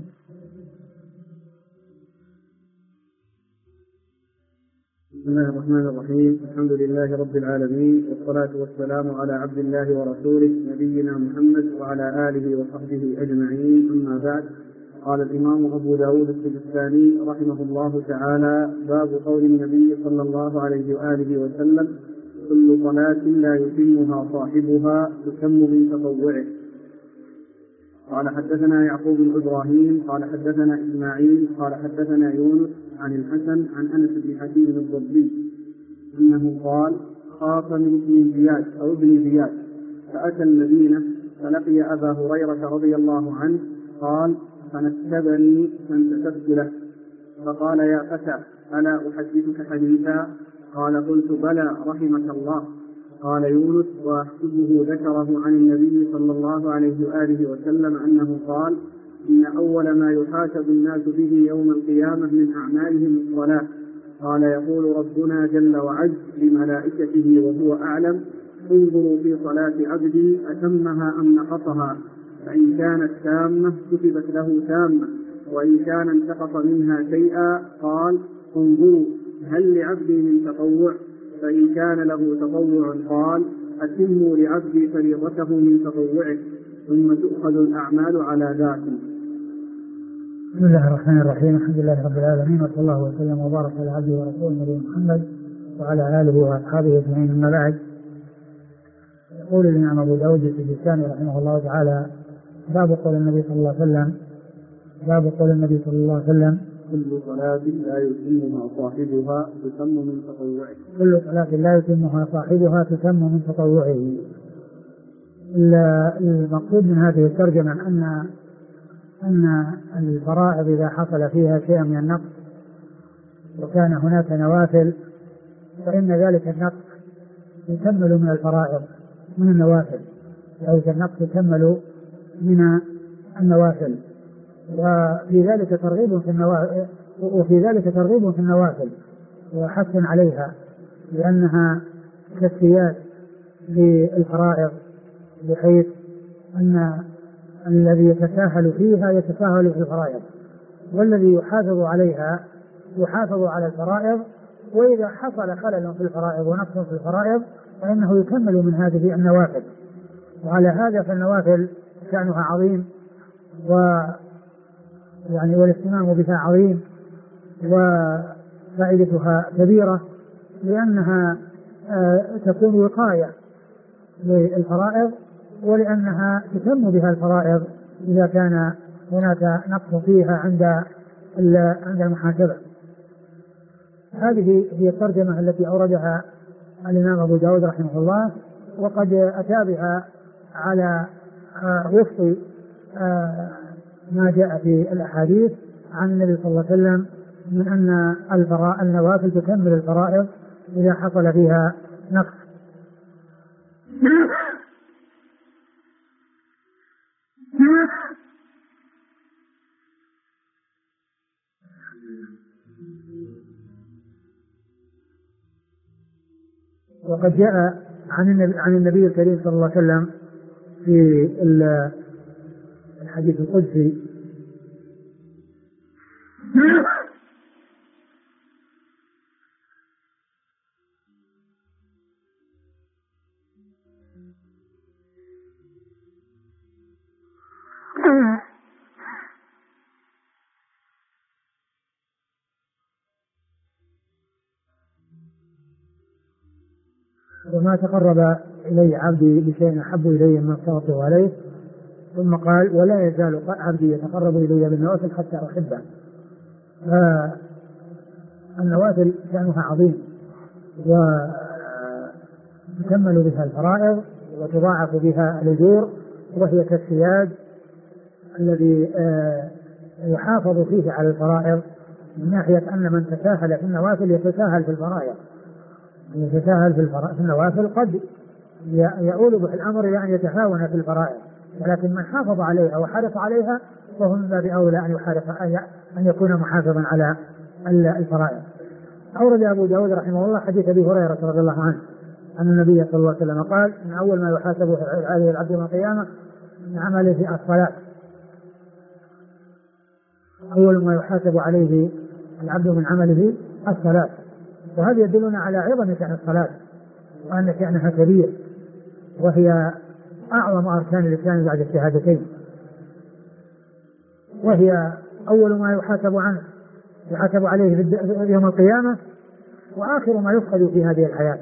بسم الله الرحمن الرحيم. الحمد لله رب العالمين، والصلاة والسلام على عبد الله ورسوله نبينا محمد وعلى آله وصحبه أجمعين، أما بعد. قال الإمام أبو داود السجستاني رحمه الله تعالى: باب قول النبي صلى الله عليه وآله وسلم: كل صلاة لا يتمها صاحبها تتم من تطوعه. قال حدثنا يعقوب بن إبراهيم قال حدثنا إسماعيل قال حدثنا يونس عن الحسن عن أنس بن حكيم الضبي أنه قال: خاف من ابن زياد فأتى المدينة فلقي أبا هريرة رضي الله عنه قال: فنكبني فانتسبت له فقال: يا فتى ألا أحدثك حديثا؟ قال: قلت: بلى رحمك الله. قال يونس: وأحسبه ذكره عن النبي صلى الله عليه وآله وسلم أنه قال: إن أول ما يحاسب الناس به يوم القيامة من أعمالهم الصلاة. قال: يقول ربنا جل وعز لملائكته وهو أعلم: انظروا في صلاة عبدي أتمها أم نقصها، فإن كانت تامة كتبت له تامة، وإن كان انتقص منها شيئا قال: انظروا هل لعبدي من تطوع، فإن كان له تطوع قال: أتموا لعبدي فريضته من تطوعه، ثم تؤخذ الأعمال على ذاك. بسم الله الرحمن الرحيم. الحمد لله رب العالمين، وصلى الله وسلم وبارك على عبده ورسوله نبينا محمد وعلى آله وأصحابه أجمعين، أما بعد. يقول الإمام أبو داود السجستاني رحمه الله تعالى: باب قول النبي صلى الله عليه وسلم: كل صلاة لا يتمها صاحبها تتم من تطوعه. كل صلاة لا يتمها صاحبها تتم من تطوعه. المقصود من هذه الترجمة أن الفرائض إذا حصل فيها شيء من النقص وكان هناك نوافل فإن ذلك النقص يكمل من الفرائض من النوافل، ذلك النقص يكمل من النوافل، وفي ذلك ترغيب في النوافل وحث عليها، لأنها تسهيات للفرائض، بحيث أن الذي يتساهل فيها يتساهل في الفرائض، والذي يحافظ عليها يحافظ على الفرائض، وإذا حصل خلل في الفرائض ونقص في الفرائض فإنه يكمل من هذه النوافل. وعلى هذا فالنوافل شأنها عظيم والاهتمام بها عظيم وفائدتها كبيرة، لأنها تكون وقاية للفرائض، ولأنها تتم بها الفرائض إذا كان هناك نقص فيها عند المحاسبة. هذه هي الترجمة التي أوردها الإمام أبو داود رحمه الله، وقد أتى بها على وفق ما جاء في الأحاديث عن النبي صلى الله عليه وسلم من أن النوافل تكمل الفرائض إذا حصل فيها نقص. وقد جاء عن النبي الكريم صلى الله عليه وسلم في الحديث القدسي وما تقرب إلي عبدي بشيء أحب إلي مما افترضته عليه. ثم قال ولا يزال عبدي يتقرب إلي بالنوافل حتى أحبه. فالنوافل شأنها عظيم وتكمل بها الفرائض وتضاعف بها الأجور، وهي كالسياد الذي يحافظ فيه على الفرائض، من ناحية أن من تساهل في النوافل يتساهل في الفرائض، يتساهل في النوافل قد يؤول به الأمر إلى أن يتهاون في الفرائض، ولكن من حافظ عليها وحرص عليها فهو من باب أولى أن يكون محافظا على الفرائض. أورد أبو داود رحمه الله حديث أبي هريرة رضي الله عنه أن النبي صلى الله عليه وسلم قال إن أول ما يحاسب عليه العبد يوم القيامة من عمله في الصلاة. أول ما يحاسب عليه العبد من عمله الصلاة، وهذا يدلنا على عظم شأن الصلاة وأن شأنها كبير، وهي أعظم أركان الإسلام بعد الشهادتين، وهي أول ما يحاسب عليه يوم القيامة، وآخر ما يفقد في هذه الحياة،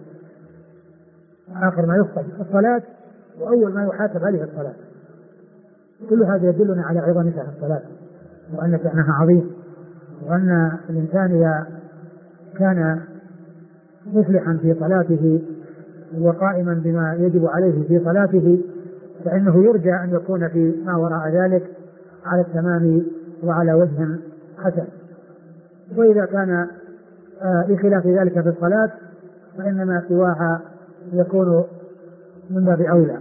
آخر ما يفقد الصلاة وأول ما يحاسب عليه الصلاة. كل هذا يدلنا على عظم شأن الصلاة وأن شأنها عظيم، وأن الإنسان إذا كان مفلحا في صلاته وقائما بما يجب عليه في صلاته فإنه يرجى أن يكون في ما وراء ذلك على التمام وعلى وجه حسن. وإذا كان بخلاف ذلك في الصلاة فإنما سواها يكون من باب أولى.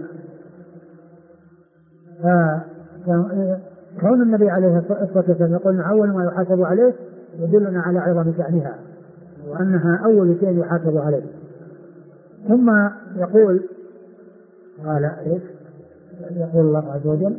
كون النبي عليه الصلاة والسلام يقول أول ما يحاسب عليه يدلنا على عظم شأنها وأنها أول شيء يحاسب عليه. ثم يقول قال إيش؟ يقول الله عز وجل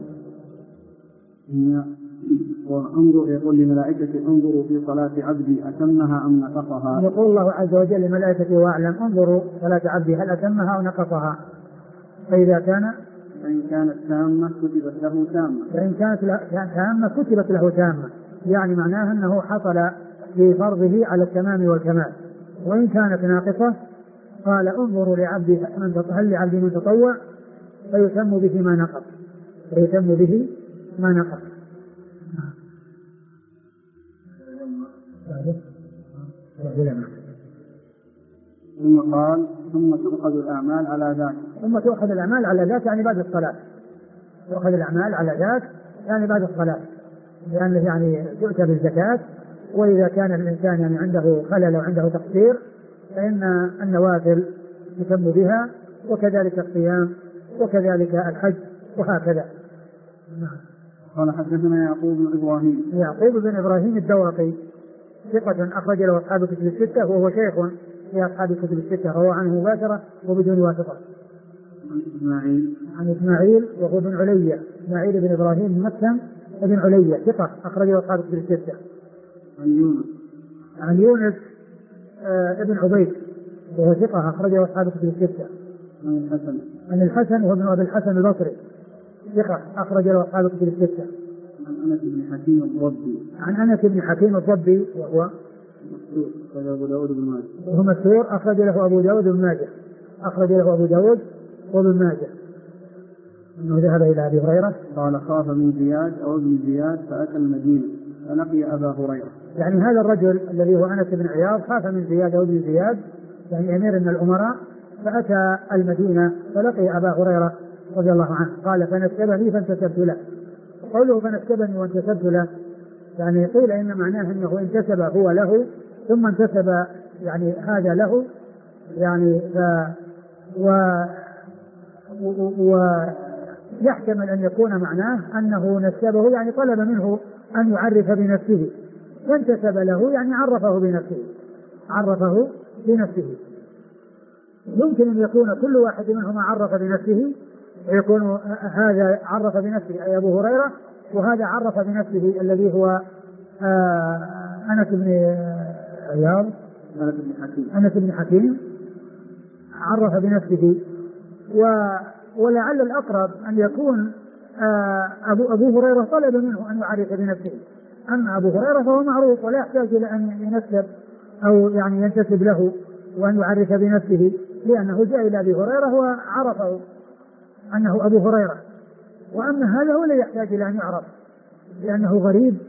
وانظر، يقول لملائكته انظروا في صلاة عبدي أتمها أم نقصها. يقول الله عز وجل لملائكته واعلم انظروا صلاة عبدي هل أتمها أو نقصها، فإن كانت تامة كتبت له تامة، فإن كانت تامة كتبت له تامة، يعني معناها أنه حصل في فرضه على التمام والكمال. وإن كانت ناقصة قال انظروا لعبدي هل لعبدي من تطوع فيتم به ما نقص، فيتم به ما نقص. ثم قال ثم تؤخذ الأعمال على ذاك. ثم تؤخذ الأعمال على ذاك يعني بعد الصلاة، تؤخذ الأعمال على ذاك يعني بعد الصلاة، لأنه يعني تؤتى بالزكاة. وإذا كان الإنسان يعني عنده خلل وعنده تقصير فإن النوافل يتم بها، وكذلك الصيام وكذلك الحج وهكذا. قال حدثنا يعقوب بن إبراهيم الدورقي ثقة أخرج له أصحاب الكتب الستة، وهو شيخ في أصحاب الكتب الستة، روى عنه مباشرة وبدون واسطة. عن إسماعيل وهو بن علية، إسماعيل بن إبراهيم مكتم بن علية ثقة أخرج له أصحاب الكتب الستة. عن يونس ابن عبيد وهو ثقة أخرج له أصحاب الكتب الستة. عن الحسن وهو ابن أبي الحسن البصري ثقة أخرج له أصحاب الكتب الستة. عن أنس بن حكيم الضبي وهو مسرور أخرج له أبو داود بن ماجه، أخرج له أبو داود وابن ماجه أنه ذهب إلى أبي هريرة قال خاف من زياد أو ابن زياد فأتى المدينة فلقي أبا هريرة. يعني هذا الرجل الذي هو أنس بن عياض خاف من زياد أو ابن زياد يعني أمير من الأمراء، فأتى المدينة فلقي أبا هريرة رضي الله عنه. قال فنسبني فانتسبت له. قوله فنسبني وانتسبت له يعني قيل إن معناه أنه انتسب هو له ثم انتسب يعني هذا له يعني ويحتمل أن يكون معناه أنه نسبه يعني طلب منه أن يعرف بنفسه، وانتسب له يعني عرفه بنفسه. يمكن أن يكون كل واحد منهما عرف بنفسه، يكون هذا عرف بنفسه أي أبو هريرة، وهذا عرف بنفسه الذي هو أنس بن عياض أنس بن حكيم عرف بنفسه. ولعل الأقرب أن يكون أبو هريرة طلب منه أن يعرف بنفسه، أما أبو هريرة فهو معروف ولا يحتاج إلى أن ينسب أو يعني ينتسب له وأن يعرف بنفسه، لأنه جاء إلى أبي هريرة وعرفه أنه أبو هريرة. وأما هذا هو الذي يحتاج إلى أن يعرف لأنه غريب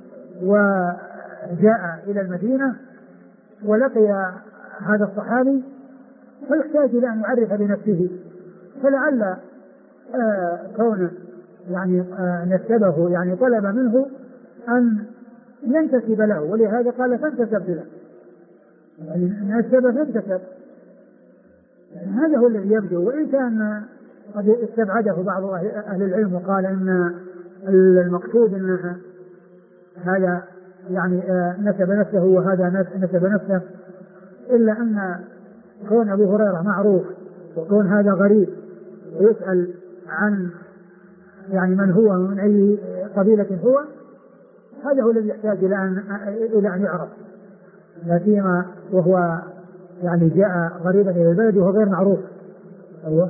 وجاء إلى المدينة ولقي هذا الصحابي فيحتاج إلى أن يعرف بنفسه. فلعل كونه يعني نسبه يعني طلب منه أن ينتسب له، ولهذا قال فانتسبت له، يعني نسب فانتسب. هذا هو الذي يبدو، وإن كان قد استبعده بعض أهل العلم وقال أن المقصود أن هذا يعني نسب نفسه وهذا نسب نفسه، إلا أن كون أبو هريرة معروف وكون هذا غريب ويسأل عن يعني من هو ومن أي قبيلة هو، هذا هو الذي يحتاج إلى أن يعرف، لا سيما وهو يعني جاء غريبا إلى البلد وهو غير معروف. أيوه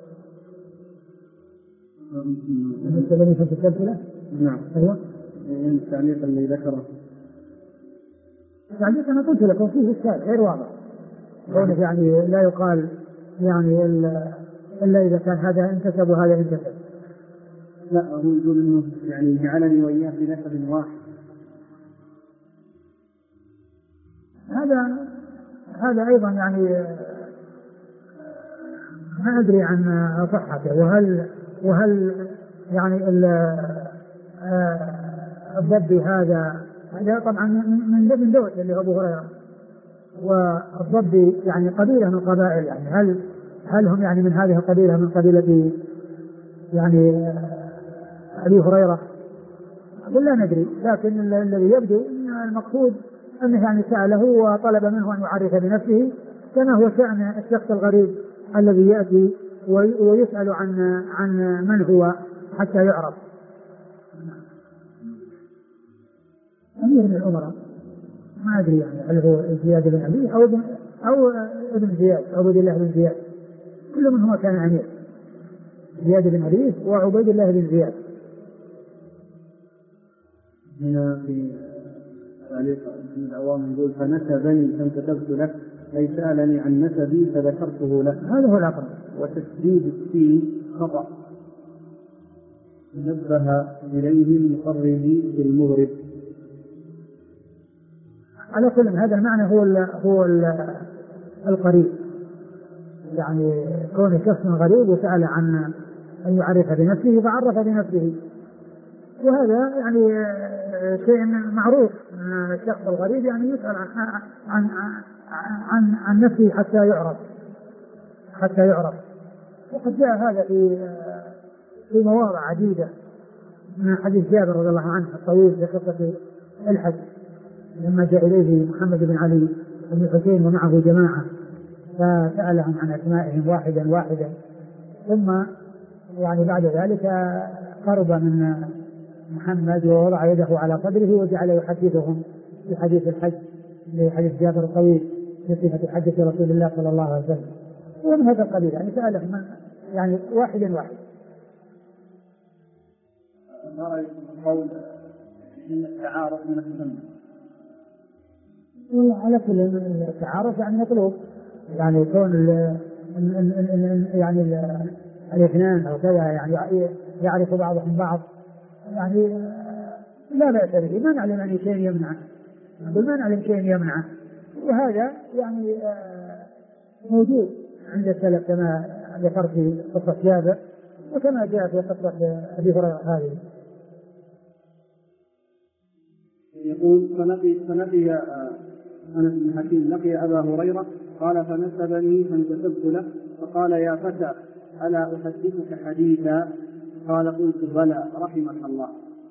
الذي في السلسلة. نعم. أيوه التعليق اللي ذكره التعليق أنا قلت لكم فيه إشكال غير واضح، كونه يعني لا يقال يعني إلا إذا كان هذا انتسب وهذا انتسب. لا هو يقول إنه يعني جعلني وإياه بنسب واحد. هذا أيضا يعني ما أدري عن صحته، وهل يعني الضبي هذا طبعا من دوت اللي هو أبو هريرة، والضبي يعني قبيلة من قبائل، يعني هل هم يعني من هذه القبيلة من قبيلة يعني أبي هريرة؟ لا ندري، لكن الذي يبدو أن المقصود أنه يعني سأله وطلب منه أن يعرف بنفسه، كما هو شأن الشخص الغريب الذي يأتي ويسأل عن من هو حتى يعرف. أمير من الأمراء ما أدري يعني هل هو زياد بن أبي أو ابن زياد أو عبيد الله بن زياد، كل منهما كان أمير، زياد بن أبي وعبيد الله بن زياد. هنا في تعليق ابن العوام يقول فنسبني فانتسبت له، أي سألني عن نسبي فذكرته له، هذا هو الأقرب. وتسديد السين خطأ نبه إليه المقرب بالمغرب. على كل هذا المعنى هو القريب، يعني كون شخص غريب وسأل عن أن يعرف بنفسه فعرف بنفسه، وهذا يعني شيء معروف. الشخص الغريب يعني يسأل عن نفسه حتى يعرف. وقد جاء هذا في مواضع عديدة من حديث جابر رضي الله عنه الطويل في قصة الحج، لما جاء إليه محمد بن علي بن الحسين ومعه جماعة فسألهم عن أسمائهم واحدا، ثم يعني بعد ذلك قرب من محمد ووضع يده على صدره وجعل يحدثهم في حديث الحج، لحديث جابر الطويل في صفة حجة رسول الله صلى الله عليه وسلم. ومن هذا القبيل يعني سألهم يعني واحد. ما رأيكم قول إن التعارف من السنة؟ والله على كل التعارف يعني مطلوب، يعني كون يعني الاثنان أو كذا يعني يعرف بعضهم بعض يعني لا بأس به، ما نعلم أن شيء يمنعه، ما نعلم شيء يمنعه، وهذا يعني موجود عند السلف كما ذكر في قصة جابر وكما جاء في قصة أبي هريرة هذه. يقول فلقي أنس بن حكيم لقي أبا هريرة قال فنسبني فانتسبت له فقال يا فتى ألا أحدثك حديثا؟ قال قلت بلى رحمك الله.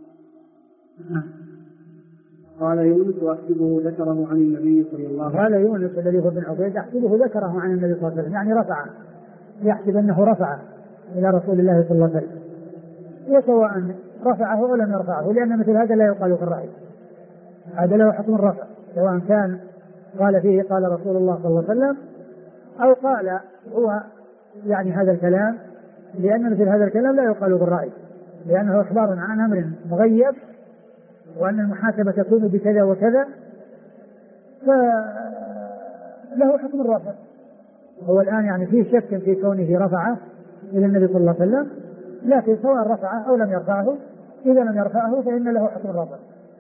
قال يونس وأحسبه ذكره عن النبي صلى الله عليه وسلم. قال يونس الذي هو بن عبيد أحسبه ذكره عن النبي صلى الله عليه وسلم، يعني رفعه، يحسب أنه رفعه إلى رسول الله صلى الله عليه وسلم، وسواء رفعه أو لم يرفعه، لأن مثل هذا لا يقال في الرأي، هذا له حكم الرفع، سواء كان قال فيه قال رسول الله صلى الله عليه وسلم أو قال هو يعني هذا الكلام، لأن مثل هذا الكلام لا يقال في الرأي، لأنه إخبار عن أمر مغيب وأن المحاسبة تكون بكذا وكذا، فله حكم الرفع. هو الآن يعني فيه شك في كونه رفعه إلى النبي صلى الله عليه وسلم، لكن سواء رفعه أو لم يرفعه، إذا لم يرفعه فإن له حكم الرفع.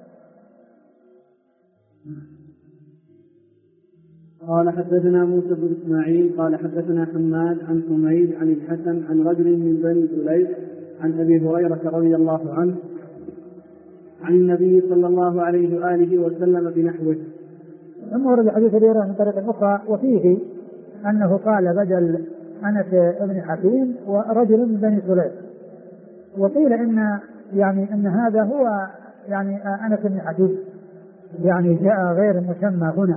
قال حدثنا موسى بن إسماعيل قال حدثنا حماد عن حميد عن الحسن عن رجل من بني سليم عن أبي هريرة رضي الله عنه عن النبي صلى الله عليه وآله وسلم بنحوه. ثم ورد حديث أبي هريرة من طريق أخرى وفيه أنه قال بدل أنس بن حكيم ورجل من بني سليم، وقيل إن هذا هو يعني أنس بن حكيم، يعني جاء غير مسمى هنا.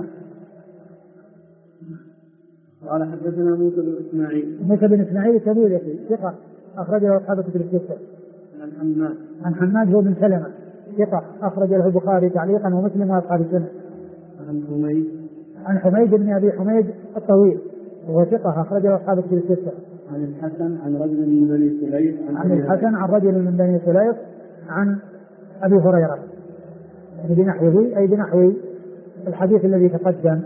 قال حدثنا موسى بن إسماعيل التبوذكي ثقة أخرج له أصحاب الكتب الستة. عن حماد هو بن سلمة ثقة أخرج له البخاري تعليقا ومسلم وأصحاب السنة. عن حميد بن أبي حميد الطويل وهو ثقة أخرج له أصحاب الكتب الستة. عن الحسن عن رجل من بني سليم عن رجل من بني سليم عن أبي هريرة، يعني بنحوه أي بنحو الحديث الذي تقدم.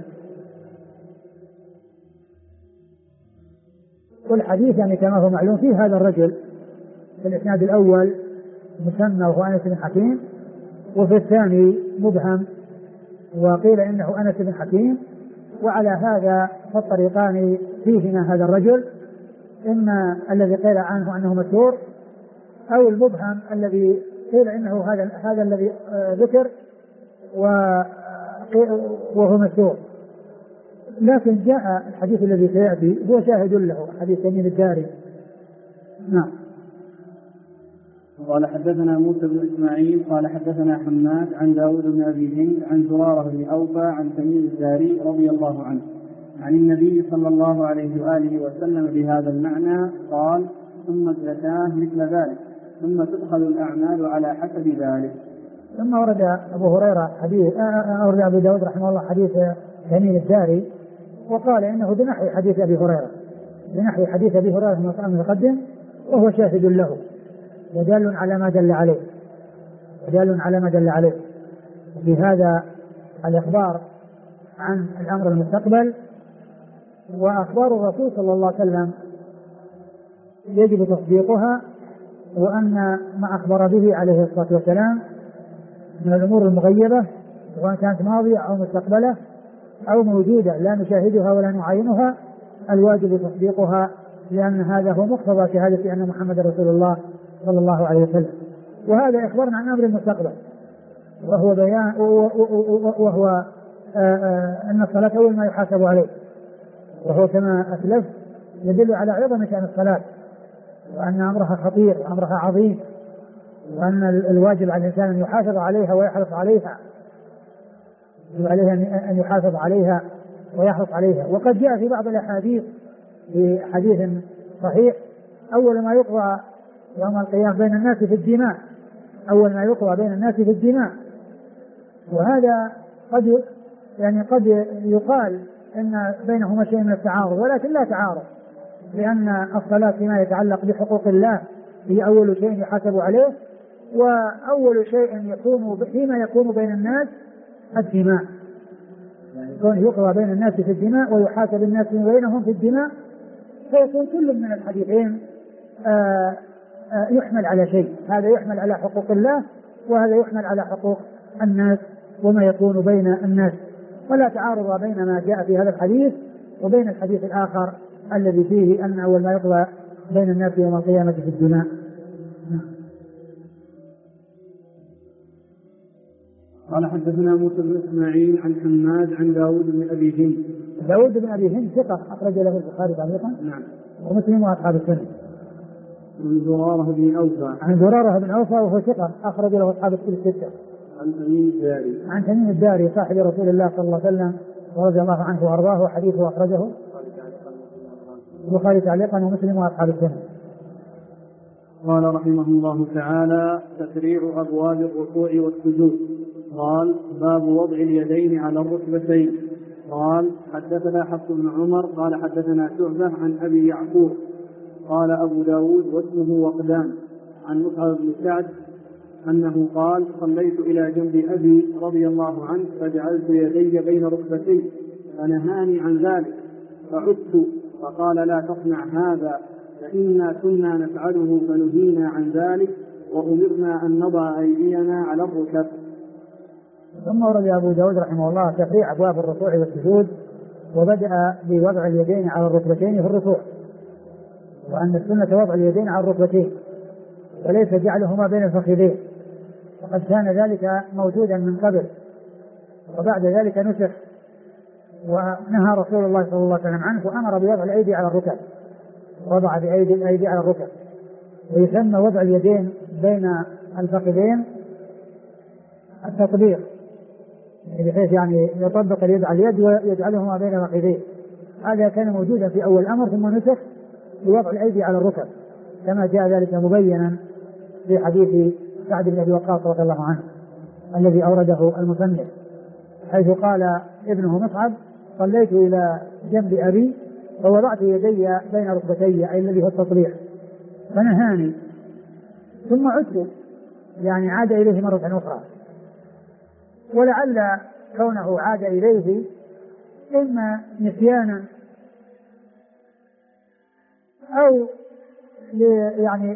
والحديث يعني كما هو معلوم فيه هذا الرجل في الإسناد الأول مسمى وهو أنس بن حكيم، وفي الثاني مبهم وقيل إنه أنس بن حكيم، وعلى هذا فالطريقان فيهما هذا الرجل، إما الذي قيل عنه أنه مشهور أو المبهم الذي قيل إنه هذا الذي ذكر وهو مشهور. لكن جاء الحديث الذي سيأتي هو شاهد له، حديث تميم الداري. نعم. قال حدثنا موسى بن إسماعيل قال حدثنا حماد عن داود بن أبي هند عن زرارة بن أوفى عن تميم الداري رضي الله عنه عن النبي صلى الله عليه وآله وسلم بهذا المعنى قال: ثم الزكاة مثل ذلك، ثم تدخل الأعمال على حسب ذلك. ثم ورد أبو هريرة حديث أورد أبو داود رحمه الله حديث تميم الداري وقال إنه بنحو حديث أبي هريرة، بنحو حديث أبي هريرة المتقدم، وهو شاهد له ودال على ما دل عليه، في هذا الإخبار عن الأمر المستقبل. وأخبار الرسول صلى الله عليه وسلم يجب تصديقها، وأن ما أخبر به عليه الصلاة والسلام من الأمور المغيبة سواء كانت ماضية أو مستقبلة أو موجودة لا نشاهدها ولا نعاينها، الواجب تصديقها، لأن هذا هو مقتضى شهادة أن محمد رسول الله صلى الله عليه وسلم. وهذا إخبارنا عن أمر المستقبل، وهو بيان وهو أن الصلاة أول ما يحاسب عليه، وهو كما أسلف يدل على عظم شأن الصلاة، وأن أمرها خطير وأمرها عظيم، وأن الواجب على الإنسان أن يحافظ عليها ويحرص عليها، يجب عليه أن يحافظ عليها ويحرص عليها. وقد جاء في بعض الأحاديث في حديث صحيح: أول ما يقضى يوم القيامة بين الناس في الدماء، أول ما يقضى بين الناس في الدماء. وهذا قد يقال إن بينهما شيء من التعارض، ولكن لا تعارض، لأن الصلاة فيما يتعلق بحقوق الله هي أول شيء يحاسب عليه، وأول شيء فيما يكون بين الناس الدماء، يعني يكون يقضى بين الناس في الدماء ويحاسب الناس بينهم في الدماء، فيكون كل من الحديثين يحمل على شيء، هذا يحمل على حقوق الله وهذا يحمل على حقوق الناس وما يكون بين الناس، ولا تعارض بين ما جاء في هذا الحديث وبين الحديث الآخر الذي فيه أن أول ما يقضى بين الناس يوم القيامة في الدماء. قال حدثنا موسى بن إسماعيل عن حماد عن داود بن أبي هند. داود بن أبي هند ثقة أخرج له البخاري تعليقا. نعم. ومسلم وأصحاب السنة. عن زرارة بن أوفى وهو ثقة أخرج له أصحاب الستة. عن تميم الداري صاحب رسول الله صلى الله عليه وسلم ورضي الله عنه وأرضاه، وحديثه أخرجه البخاري تعليقا ومسلم وأصحاب السنة. قال رحمه الله تعالى: تشريع أبواب الركوع والسجود. قال: باب وضع اليدين على الركبتين. قال: حدثنا حفص بن عمر قال حدثنا شعبة عن أبي يعقوب قال أبو داود واسمه وقدان عن مصعب بن سعد أنه قال: صليت إلى جنب أبي رضي الله عنه فجعلت يدي بين ركبتي فنهاني عن ذلك، فعدت فقال لا تصنع هذا فإنا كنا نفعله فنهينا عن ذلك وأمرنا أن نضع أيدينا على الركب. ثم ورد أبو داود رحمه الله تفريع أبواب الركوع والسجود، وبدأ بوضع اليدين على الركبتين في الركوع، وأن السنة وضع اليدين على الركبتين وليس جعلهما بين الفخذين، وقد كان ذلك موجودا من قبل، وبعد ذلك نسخ ونهى رسول الله صلى الله عليه وسلم عنه وأمر بوضع الأيدي على الركب، وضع الأيدي على الركب. ويسمى وضع اليدين بين الفخذين التطبيق، بحيث يعني يطبق اليد على اليد ويجعلهما بين الفخذين. هذا كان موجودا في أول الأمر ثم نسخ بوضع الأيدي على الركب، كما جاء ذلك مبينا في حديث سعد بن أبي وقاص رضي الله عنه الذي أورده المصنف، حيث قال ابنه مصعب صليت إلى جنب أبي فوضعت يدي بين ركبتي، أي الذي هو التطبيق، فنهاني ثم عدت، يعني عاد إليه مرة أخرى. ولعل كونه عاد إليه إما نسيانا أو يعني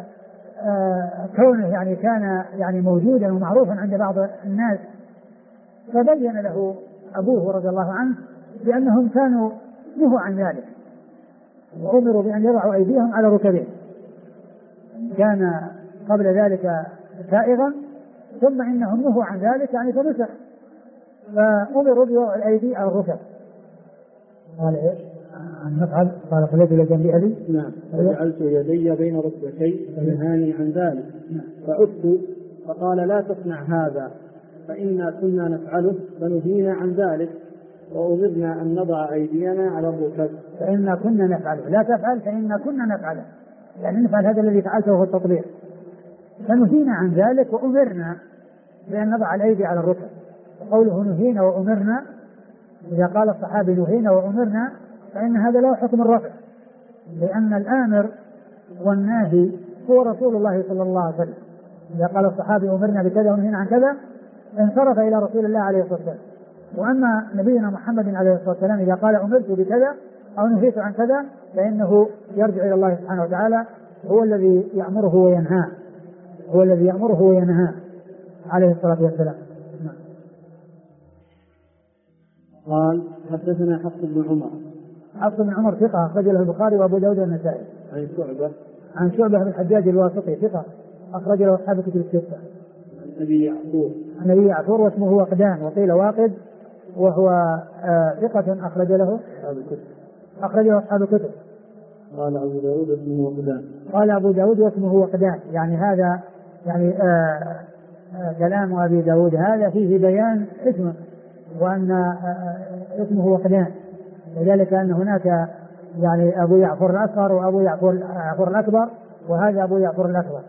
كونه يعني كان يعني موجودا ومعروفا عند بعض الناس، فبين له أبوه رضي الله عنه بأنهم كانوا نهوا عن ذلك وأمروا بأن يضعوا أيديهم على ركبهم، كان قبل ذلك سائغا ثم إنهم نهوا عن ذلك يعني فنسخ، فأمروا بوضع الأيدي على الركب. قال إيش؟ عن مصعب قال صليت إلى جنب أبي نعم وجعلت يدي بين ركبتي فنهاني عن ذلك فعدت فقال لا تصنع هذا فإنا كنا نفعله فنهينا عن ذلك وأمرنا أن نضع أيدينا على الركب. فإنا كنا نفعله، لا تفعل فإنا كنا نفعله، يعني نفعل هذا الذي فعلته في التطبيق، فنهينا عن ذلك وأمرنا بأن نضع الأيدي على الركب. وقوله نهينا وأمرنا، إذا قال الصحابي نهينا وأمرنا فإن هذا له حكم الرفع، لأن الآمر والناهي هو رسول الله صلى الله عليه وسلم. إذا قال الصحابي أمرنا بكذا ونهينا عن كذا انصرف إلى رسول الله عليه الصلاة والسلام. وأما نبينا محمد عليه الصلاة والسلام إذا قال أمرت بكذا أو نهيت عن كذا فإنه يرجع إلى الله سبحانه وتعالى، هو الذي يأمره وينهاه، هو الذي يأمره وينهاه عليه الصلاة والسلام. قال حدثنا حفص بن عمر. حفص بن عمر ثقة أخرج له البخاري وأبو داود والنسائي. عن شعبة بن الحجاج الواسطي ثقة أخرج له أصحاب الكتب الستة. عن أبي يعقوب. عن أبي يعقوب واسمه وقدان وقيل واقد، وهو ثقة أخرج له أصحاب الكتب. قال أبو داود اسمه وقدان. قال أبو داود واسمه وقدان، يعني هذا يعني كلام أبي داود هذا فيه بيان اسمه وأن اسمه وقدان، وذلك أن هناك يعني أبو يعفر الأصغر وأبو يعفر الأكبر، وهذا أبو يعفر الأكبر.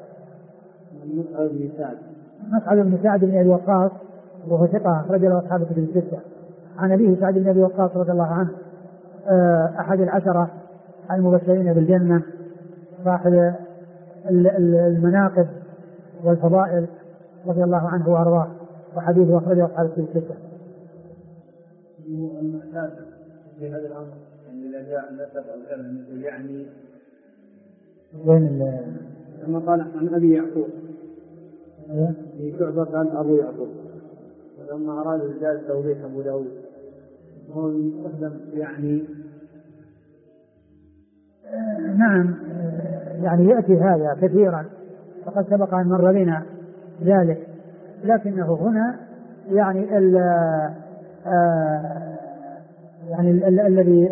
مسعد بن سعد بن أبي وقاص وهو ثقة أخرج له أصحاب الكتب الستة. عن أبيه سعد بن أبي وقاص رضي الله عنه أحد العشرة المبشرين بالجنة، صاحب المناقب والفضائل رضي الله عنه وأرضاه، وحديثه أخرجه أصحاب الكتب الستة. في هذا الأمر إذا جاء النسب أو كذا يعني وين لما قال عن أبي يعقوب في شعبة قال أبو يعقوب، ولما أراد الرجال توضيح أبو داود هو يستخدم يعني نعم يعني يأتي هذا كثيرا، فقد سبق أن مر بنا ذلك، لكنه هنا يعني يعني الذي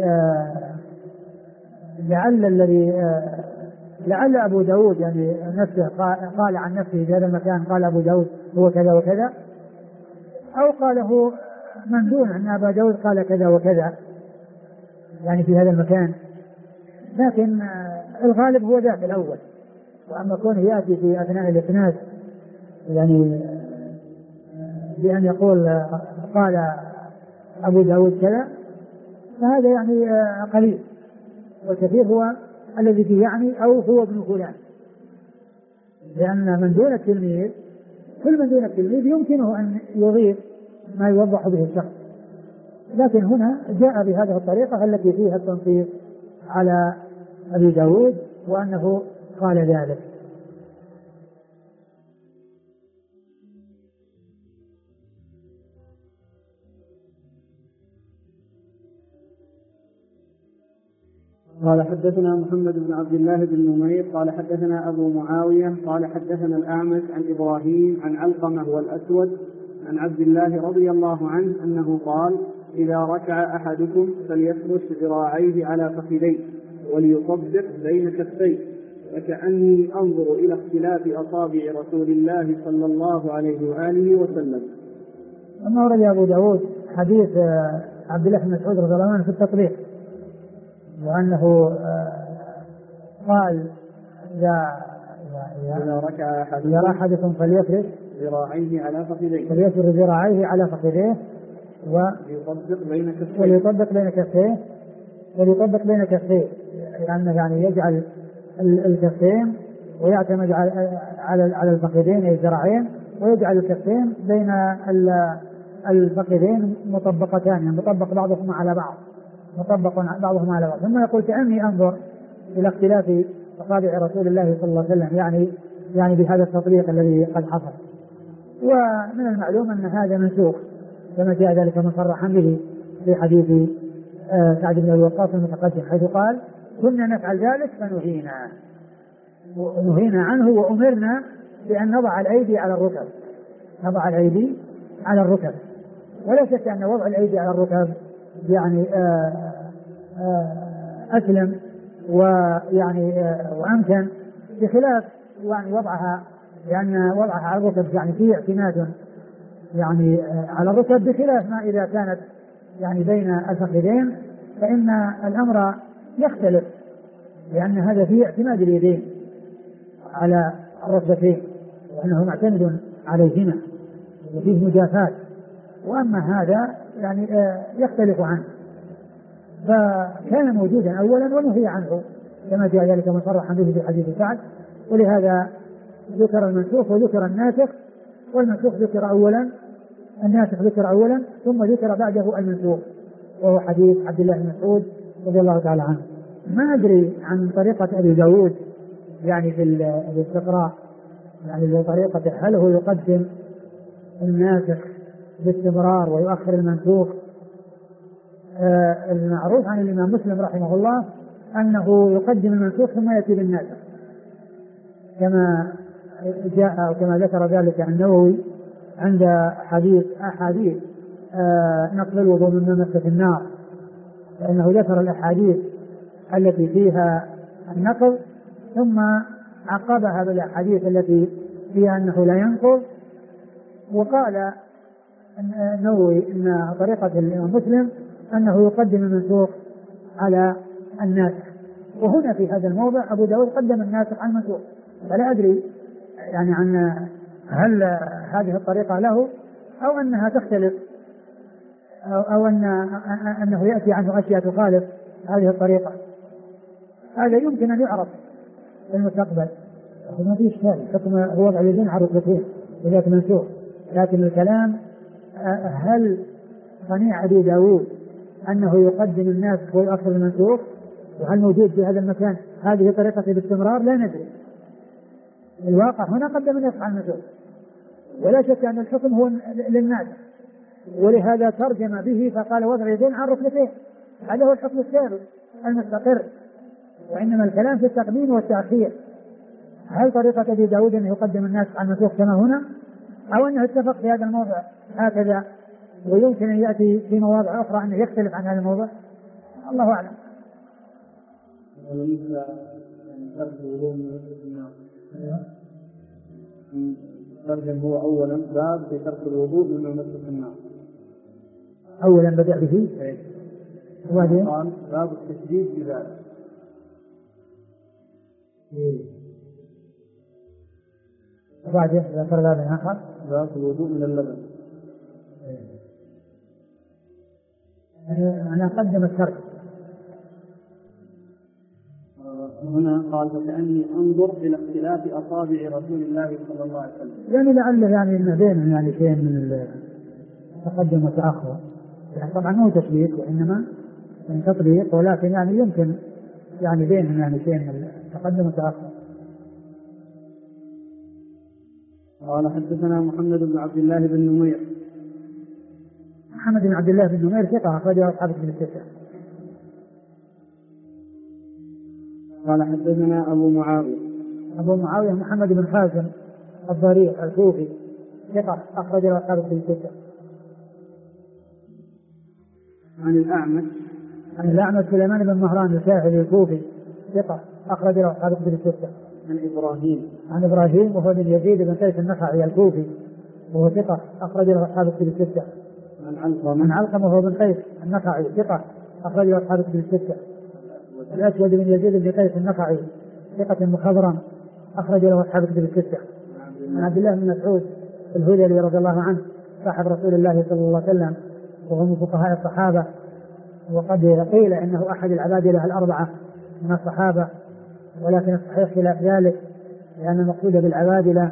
لعل أبو داود يعني نفسه قال عن نفسه في هذا المكان قال أبو داود هو كذا وكذا، أو قاله من دون أن أبا داود قال كذا وكذا يعني في هذا المكان، لكن الغالب هو ذاك الأول. وأما كونه يأتي في أثناء الإسناد يعني بأن يقول قال أبو داود كذا فهذا يعني قليل، والكثير هو الذي فيه يعني أو هو ابن فلان، لأن من دون التلميذ كل من دون التلميذ يمكنه أن يضيف ما يوضح به الشخص، لكن هنا جاء بهذه الطريقة التي فيها التنصيص على أبي داود وأنه قال ذلك. قال حدثنا محمد بن عبد الله بن نمير قال حدثنا أبو معاوية قال حدثنا الأعمش عن إبراهيم عن علقمة والأسود عن عبد الله رضي الله عنه أنه قال: إذا ركع أحدكم فليفرش ذراعيه على فخذيه وليطبق بين كفيه، وكأني أنظر إلى اختلاف أصابع رسول الله صلى الله عليه وآله وسلم. أما ورد أبو داود حديث عبد الله بن مسعود رضي الله عنه في التطبيق، وأنه قال: إذا ركع أحدكم فليفرش ذراعيه على فخذيه وليطبق بين كفيه يعني يجعل الكفين ويعتمد على الفخذين أي الذراعين، ويجعل الكفين بين الفخذين مطبقتان، يعني مطبق بعضهما على بعض، ثم يقول: كأني أنظر إلى اختلاف أصابع رسول الله صلى الله عليه وسلم، يعني بهذا التطبيق الذي قد حصل. ومن المعلوم أن هذا منسوخ كما جاء ذلك مصرحا به في حديث سعد بن أبي وقاص المتقدم، حيث قال: كنا نفعل ذلك فنهينا عنه وأمرنا بأن نضع الأيدي على الركب. ولا شك أن وضع الأيدي على الركب يعني أسلم ويعني وأمكن، بخلاف يعني وضعها، لأن وضعها على الركب يعني فيه اعتماد يعني على الركب، بخلاف ما إذا كانت يعني بين الفخذين فإن الأمر يختلف، لأن هذا فيه اعتماد اليدين على الركبتين وأنه معتمد عليهما وفيه مجافاة، وأما هذا يعني يختلف عنه، فكان موجودا أولا ونهي عنه كما جاء ذلك مصرحا به في حديث سعد. ولهذا ذكر المنسوخ وذكر الناسخ، والمنسوخ ذكر أولا، الناسخ ذكر أولا ثم ذكر بعده المنسوخ، وهو حديث عبد الله بن مسعود رضي الله تعالى عنه. ما أدري عن طريقة أبي داود يعني في الاستقراء، يعني طريقة هل هو يقدم الناسخ باستمرار ويؤخر المنسوخ. المعروف عن الإمام مسلم رحمه الله أنه يقدم المنسوخ ثم يأتي بالناسخ، كما جاء وكما ذكر ذلك النووي عند أحاديث نقض الوضوء مما مس في النار، لأنه ذكر الأحاديث التي فيها النقض ثم عقبها بالأحاديث التي فيها أنه لا ينقض. وقال النووي إن طريقة الإمام مسلم أنه يقدم المنسوخ على الناسخ، وهنا في هذا الموضع أبو داود قدم الناسخ على المنسوخ. فلا أدري يعني عن هل هذه الطريقة له أو أنها تختلف أو أنه يأتي عنه أشياء تخالف هذه الطريقة. هذا يمكن أن يعرف في المستقبل، ما فيه إشكال، حكم هو وضع اليدين على الركبتين وذات منسوخ. لكن الكلام هل صنيع أبي داود أنه يقدم الناسخ ويؤخر المنسوخ، وهل موجود في هذا المكان هذه طريقة باستمرار؟ لا ندري. الواقع هنا قدم الناسخ على المنسوخ، ولا شك أن الحكم هو للناسخ، ولهذا ترجم به فقال وضع اليدين على الركبتين، هذا هو الحكم الثابت المستقر، وإنما الكلام في التقديم والتأخير. هل طريقة أبي داود أنه يقدم الناسخ على المنسوخ كما هنا، أو أنه اتفق في هذا الموضع هكذا ويمكن أن يأتي في مواضع أخرى أنه يختلف عن هذا الموضع؟ الله أعلم. ترجم هو أولا باب في ترك الوضوء مما مس في النار، أولا بدأ به وبعدين قال باب التشديد بذلك. وبعدين ذكر باب آخر باب الوضوء من اللبن. أنا قدم الترك. هنا قال فكأني أنظر إلى اختلاف أصابع رسول الله صلى الله عليه وسلم، يعني لعله يعني ما بينهم يعني شيء من التقدم والتأخر، يعني طبعا مو تشبيه وإنما من تطبيق، ولكن يعني يمكن يعني بينهم يعني شيء من التقدم والتأخر. قال حدثنا محمد بن عبد الله بن نمير. محمد بن عبد الله بن نمير ثقة أخرجه أصحاب الكتب الستة. قال حدثنا أبو معاوية محمد بن حازم الضرير الكوفي ثقة أخرجه أصحاب الكتب الستة. عن الأعمش سليمان بن مهران الكاهلي الكوفي ثقة أخرجه أصحاب الكتب الستة. عن إبراهيم وهو بن يزيد بن قيس النخعي الكوفي وهو ثقة أخرجه أصحاب الكتب الستة. عن علقمة وهو بن قيس النخعي ثقة أخرجه أصحاب الكتب الستة. الأسود بن يزيد بن قيس النخعي ثقة مخضرم أخرج له أصحاب الكتب الستة. عن عبد الله بن مسعود الهذلي رضي الله عنه صاحب رسول الله صلى الله عليه وسلم وهو من فقهاء الصحابة، وقد قيل إنه أحد العبادلة الأربعة من الصحابة، ولكن الصحيح خلاف ذلك، لأن المقصود بالعبادلة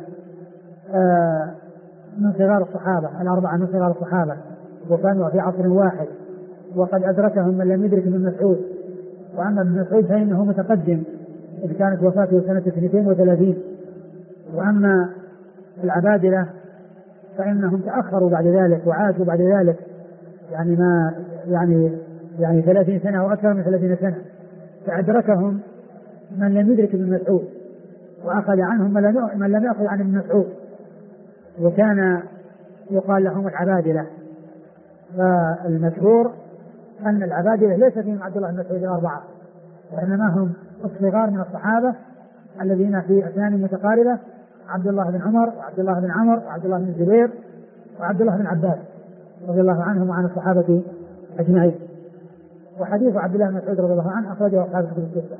من صغار الصحابة الأربعة، من صغار الصحابة، وكانوا في عصر واحد، وقد أدركهم من لم يدرك ابن مسعود. وأما ابن مسعود فإنه متقدم إذ كانت وفاته سنة 32، وأما العبادلة فإنهم تأخروا بعد ذلك وعاشوا بعد ذلك يعني ما يعني 30 سنة أو أكثر من 30 سنة، فأدركهم من لم يدرك ابن مسعود وأخذ عنهم من لم يأخذ عن ابن مسعود، وكان يقال لهم العبادلة. فالمشهور أن العبادلة ليس فيهم عبد الله بن مسعود الأربعة، وإنما هم الصغار من الصحابة الذين في أسنان متقاربة، عبد الله بن عمر وعبد الله بن عمر وعبد الله بن الزبير وعبد الله بن عباس رضي الله عنهم وعن الصحابة أجمعين. وحديث عبد الله بن مسعود رضي الله عنه أخرجه أصحاب الكتب الستة.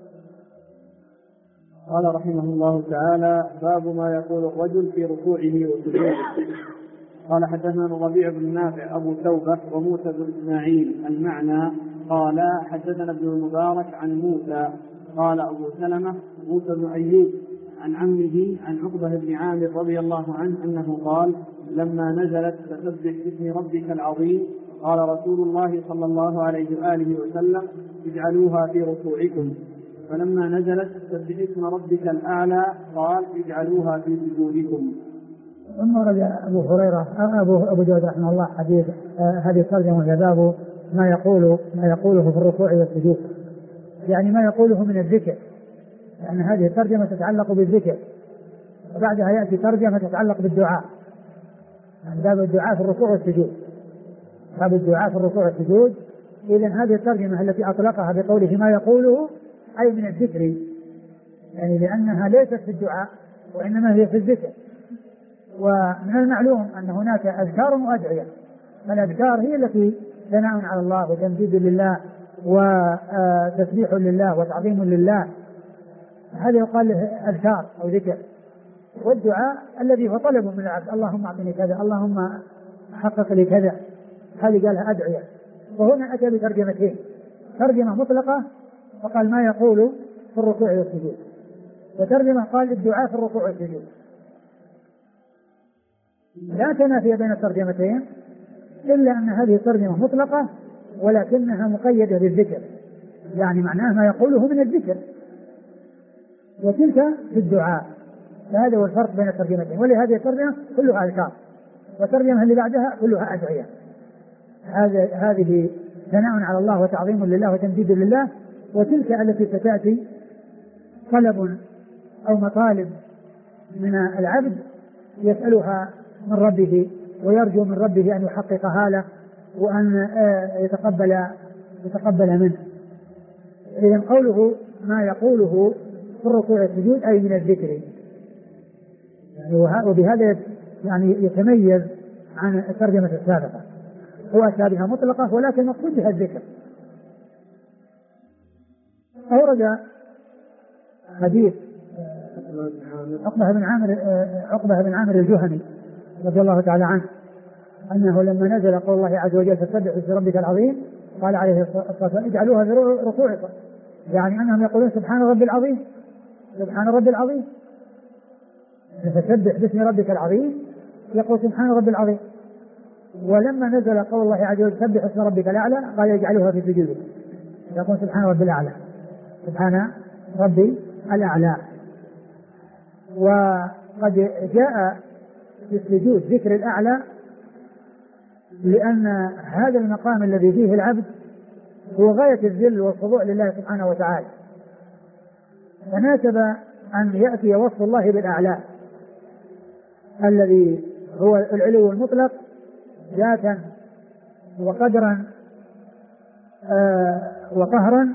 قال رحمه الله تعالى: باب ما يقول الرجل في ركوعه وسجوده. قال حدثنا الربيع بن نافع أبو توبة وموسى بن إسماعيل المعنى قال حدثنا ابن المبارك عن موسى قال أبو سلمة موسى بن أيوب عن عمه عن عقبة بن عامر رضي الله عنه أنه قال: لما نزلت فسبح باسم ربك العظيم قال رسول الله صلى الله عليه وآله وسلم: اجعلوها في ركوعكم. فلما نزلت فسبح اسم ربك الأعلى قال: اجعلوها في سجودكم. ثم ورد أبو هريرة أبو داود رحمه الله حديث هذه الترجمة باب ما يقوله في الركوع والسجود، يعني ما يقوله من الذكر، لأن هذه الترجمة تتعلق بالذكر، وبعدها يأتي ترجمة تتعلق بالدعاء، يعني باب الدعاء في الركوع والسجود، باب الدعاء في الركوع والسجود. إذن هذه الترجمة التي أطلقها بقوله ما يقوله أي من الذكر، يعني لأنها ليست في الدعاء وإنما هي في الذكر. ومن المعلوم أن هناك أذكار وأدعية، فالأذكار هي التي ثناء على الله وتمجيد لله وتسبيح لله وتعظيم لله، هذا يقال له أذكار أو ذكر. والدعاء الذي هو طلب من العبد: اللهم أعطني كذا، اللهم حقق لي كذا، هذه قالها أدعية. وهنا أتى بترجمتين: ترجمة مطلقة وقال ما يقول في الركوع والسجود، وترجمة قال الدعاء في الركوع والسجود. لا تنافي بين الترجمتين، إلا أن هذه الترجمة مطلقة ولكنها مقيدة بالذكر، يعني معناه ما يقوله من الذكر، وتلك في الدعاء. فهذا هو الفرق بين الترجمتين. ولهذه الترجمة كلها أذكار، والترجمة اللي بعدها كلها أدعية. هذه ثناء على الله وتعظيم لله وتمجيد لله، وتلك التي ستأتي طلب أو مطالب من العبد يسألها من ربه ويرجو من ربه أن يحققها له وأن يتقبل منه. إذن قوله ما يقوله في الركوع والسجود أي من الذكر، وبهذا يعني يتميز عن الترجمة السابقة. هو أتى بها مطلقة ولكن مقصود بها الذكر. أورد حديث عقبة بن عامر الجهني رضي الله تعالى عنه أنه لما نزل قول الله عز وجل فسبح باسم ربك العظيم قال عليه الصلاة والسلام: اجعلوها في ركوعكم، يعني أنهم يقولون سبحان ربي العظيم، سبحان ربي العظيم. فسبح باسم ربك العظيم يقول سبحان ربي العظيم. ولما نزل قول الله عز وجل سبح اسم ربك الأعلى قال: يجعلوها في سجودكم، يقول سبحان ربي الأعلى. سبحان ربي الأعلى. وقد جاء في السجود ذكر الأعلى لأن هذا المقام الذي فيه العبد هو غاية الذل والخضوع لله سبحانه وتعالى، فناسب أن يأتي وصف الله بالأعلى الذي هو العلو المطلق ذاتا وقدرا وقهرا.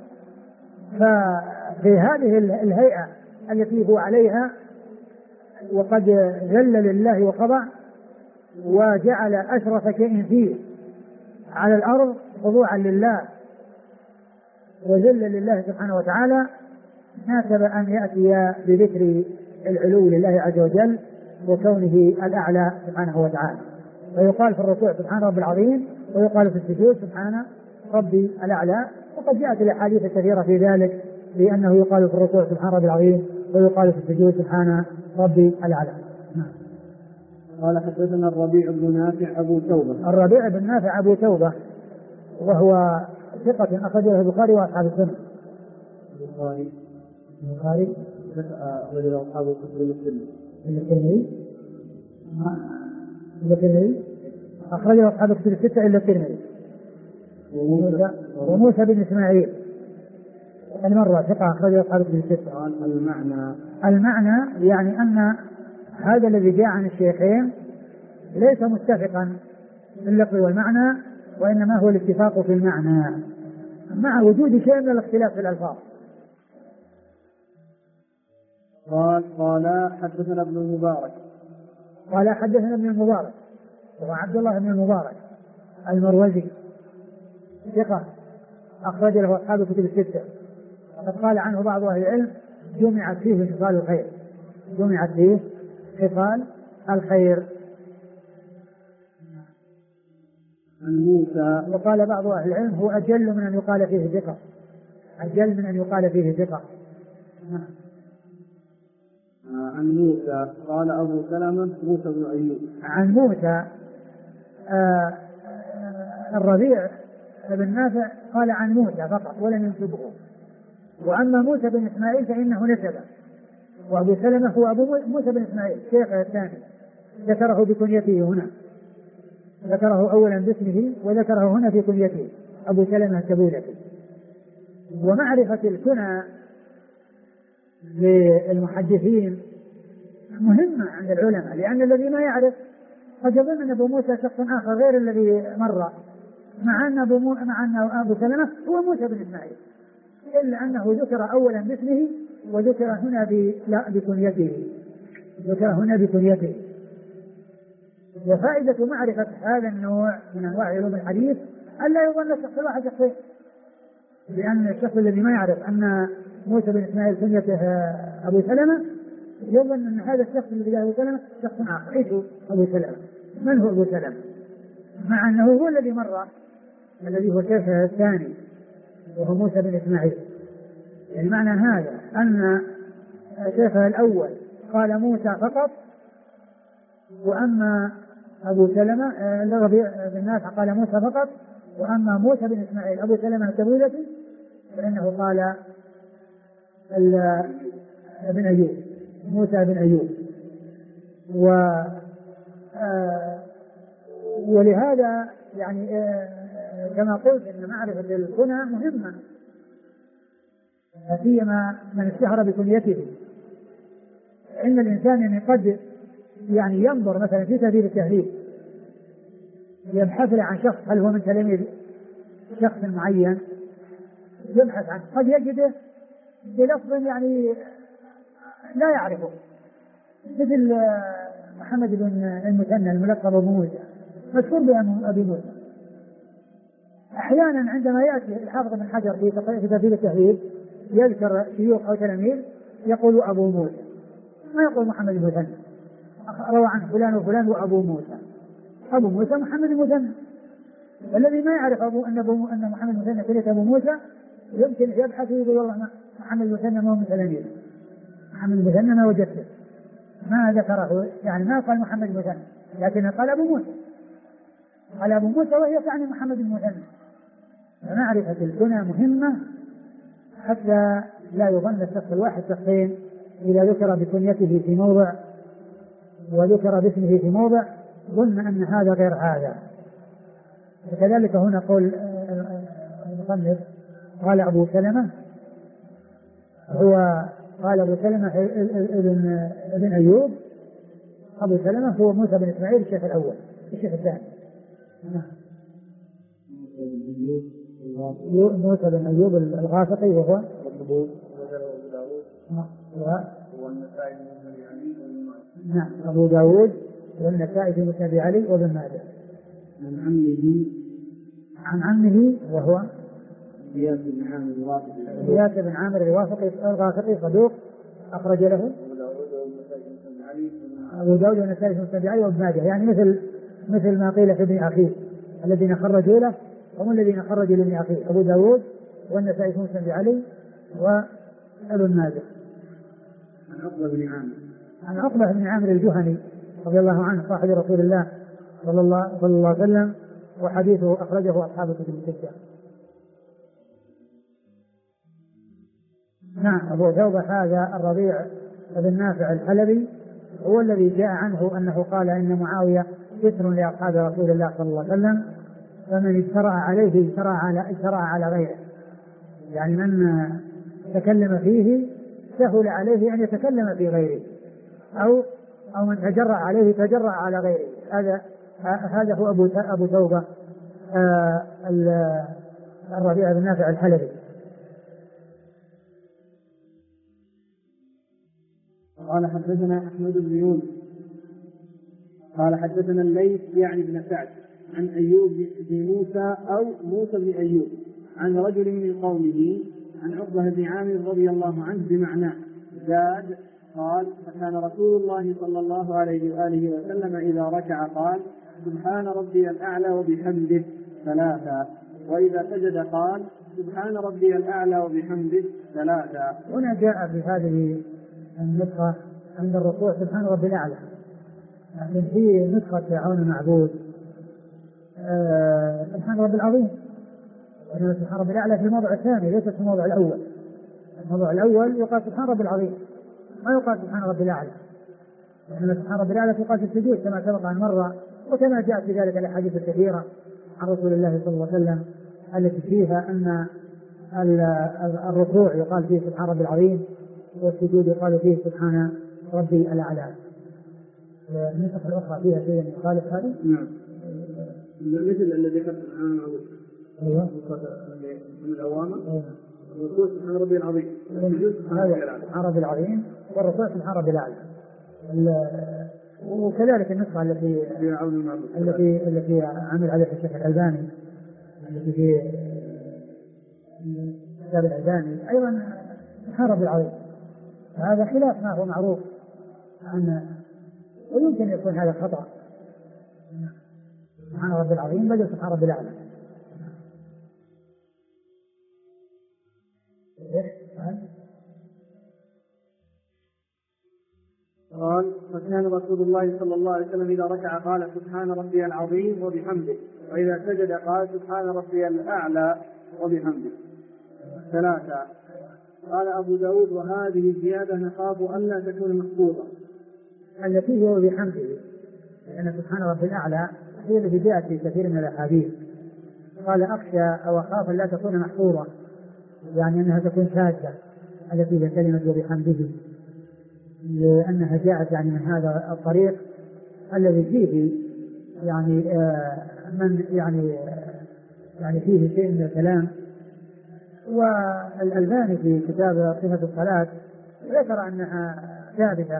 ففي هذه الهيئة التي هو عليها وقد ذل لله وخضع وجعل أشرف شيء فيه على الأرض خضوعا لله وذل لله سبحانه وتعالى، ناسب أن يأتي بذكر العلو لله عز وجل وكونه الأعلى سبحانه وتعالى. ويقال في الركوع سبحان ربي العظيم، ويقال في السجود سبحان ربي الأعلى. وقد جاءت الأحاديث الكثيرة في ذلك لأنه يقال في الركوع سبحان ربي العظيم ويقال في السجود سبحان ربي الأعلى. قال حدثنا الربيع بن نافع أبو توبة. الربيع بن نافع أبو توبة وهو ثقة أخرجه البخاري وأصحاب السنة. البخاري أخرج أصحاب الكتب الترمذي أخرجه أصحاب الكتب الستة إلا الترمذي. وموسى بن إسماعيل المرة ثقة أخرجه أصحاب الكتب الستة. المعنى يعني أن هذا الذي جاء عن الشيخين ليس متفقا في اللفظ والمعنى، وإنما هو الاتفاق في المعنى مع وجود شيء من الاختلاف في الألفاظ. قال حدثنا ابن المبارك. قال حدثنا ابن المبارك وهو عبد الله بن المبارك المروزي ثقة أخرج له أصحاب الكتب الستة. وقد قال عنه بعض أهل العلم جمعت فيه خصال الخير، جمعت فيه خصال الخير. وقال بعض أهل العلم هو أجل من أن يقال فيه ثقة، أجل من أن يقال فيه ثقة. عن موسى قال أبو سلمة موسى بن أيوب. عن موسى الربيع بن نافع قال عن موسى فقط ولم ينسبه. وأما موسى بن إسماعيل فإنه نسبه، وأبو سلمة هو أبو موسى بن إسماعيل شيخه الثاني، ذكره بكنيته هنا، ذكره أولا باسمه وذكره هنا في كنيته أبو سلمة التبوذكي. ومعرفة الكنى للمحدثين مهمة عند العلماء، لأن الذي ما يعرف قد يظن أن أبو موسى شخص آخر غير الذي مر، مع أن أبو سلمة هو موسى بن إسماعيل، إلا أنه ذكر أولا باسمه وذكر هنا بكنيته، ذكر هنا بكنيته. وفائدة معرفة هذا النوع من أنواع علوم الحديث ألا يظن الشخص الواحد شخصين، لأن الشخص الذي ما يعرف أن موسى بن إسماعيل كنيته أبو سلمة يظن أن هذا الشخص الذي جاء أبو سلمة شخص آخر. إيش هو أبو سلمة؟ من هو أبو سلمة؟ مع أنه هو الذي مر الذي هو شيخه الثاني وهو موسى بن إسماعيل. المعنى هذا أن شيخه الأول قال موسى فقط، وأما أبو سلمة الربيع بن نافع قال موسى فقط، وأما موسى بن إسماعيل أبو سلمة التبوذكي فإنه قال ابن أيوب، موسى بن أيوب. ولهذا يعني كما قلت إن معرفة الكنى مهمة، سيما من اشتهر بكنيته. إن الإنسان يعني قد يعني ينظر مثلا في سبيل التهذيب يبحث عن شخص هل هو من تلاميذ شخص معين، يبحث عنه قد يجده بلفظ يعني لا يعرفه، مثل محمد بن المثنى الملقب أبو موسى مشهور بأبي موسى. أحيانا عندما يأتي الحافظ بن حجر في تفسير التهذيب يذكر شيوخ أو تلاميذ يقول أبو موسى، ما يقول محمد بن المثنى. روى عنه فلان وفلان وأبو موسى، أبو موسى محمد المثنى. والذي ما يعرف أن محمد المثنى كلمة أبو موسى يمكن يبحث يقول والله محمد المثنى ما هو من تلاميذه، محمد المثنى ما وجدته، ما ذكره، يعني ما قال محمد المثنى لكن قال أبو موسى، قال أبو موسى وهي تعني محمد المثنى. فمعرفة الكنى مهمة حتى لا يظن الشخص الواحد شخصين إذا ذكر بكنيته في موضع وذكر باسمه في موضع ظن أن هذا غير هذا. وكذلك هنا قول المصنف قال أبو سلمة قال أبو سلمة ابن أيوب. أبو سلمة هو موسى بن إسماعيل الشيخ الأول الشيخ الثاني. موسى بن أيوب الغافقي وهو نعم أبو داود والنسائي في مسند علي وابن ماجه. عن عمه وهو إياس بن عامر الغافقي صدوق أخرج له أبو داود والنسائي في مسند علي وابن ماجه، يعني مثل ما قيل في ابن أخيه الذين خرجوا له هم الذين خرجوا لابن أخيه أبو داود والنسائي في مسند علي وابن ماجه. عن عقبة بن عامر الجهني رضي الله عنه صاحب رسول الله صلى الله عليه وسلم، وحديثه أخرجه أصحاب الكتب الستة. نعم أبو ثوبة هذا الربيع بن نافع الحلبي هو الذي جاء عنه أنه قال إن معاوية ستر لأصحاب رسول الله صلى الله عليه وسلم، فمن اجترأ عليه اجترأ على غيره، يعني من تكلم فيه سهل عليه أن يتكلم في غيره، أو من تجرأ عليه تجرأ على غيره. هذا هو أبو ثوبة الربيع بن نافع الحلبي. قال حدثنا أحمد بن يونس قال حدثنا الليث يعني بن سعد عن أيوب بن موسى أو موسى بن أيوب عن رجل من قومه عن عقبة بن عامر رضي الله عنه بمعناه زاد قال فكان رسول الله صلى الله عليه وآله وسلم إذا ركع قال سبحان ربي الأعلى وبحمده ثلاثا، وإذا سجد قال سبحان ربي الأعلى وبحمده ثلاثا. هنا جاء بهذه النسخة عند الركوع سبحان ربي الأعلى، لكن في نسخة عون المعبود سبحان ربي العظيم، وإنما سبحان ربي الأعلى في الموضع الثاني ليس في الموضع الأول. الموضع الأول يقال سبحان ربي العظيم ما يقال سبحان ربي الأعلى، وإنما سبحان ربي الأعلى تقال في السجود كما سبق عن مرة، وكما جاء في ذلك الأحاديث الكثيرة عن رسول الله صلى الله عليه وسلم التي فيها أن الركوع يقال فيه سبحان ربي العظيم والسجود يقال فيه سبحان ربي الأعلى. النسخ الأخرى فيها شيء يخالف هذا؟ نعم مثل الذي ذكر سبحان العظيم أيوه من الأوامر الركوع سبحان ربي العظيم سبحان ربي العظيم والركوع سبحان ربي الأعلى. وكذلك النسخة التي عمل عليها الشيخ الألباني التي في كتاب الألباني أيضا سبحان ربي العظيم، هذا خلاف ما هو معروف عنه، ويمكن يكون هذا خطأ سبحان ربي العظيم بدل سبحان ربي الأعلى. قال فكان رسول الله صلى الله عليه وسلم إذا ركع قال سبحان ربي العظيم وبحمده، وإذا سجد قال سبحان ربي الأعلى وبحمده ثلاثة. قال أبو داود وهذه الزيادة نخاف ألا تكون محفوظة. التي هو بحمده، لأن سبحان ربي الأعلى هي التي جاءت في كثير من الأحاديث. قال أخشى أو أخاف لا تكون محفوظة، يعني أنها تكون شاذة التي هي كلمة وبحمده، لأنها جاءت يعني من هذا الطريق الذي فيه يعني من يعني فيه شيء من الكلام. والألباني في كتاب صفة الصلاة ذكر أنها ثابتة،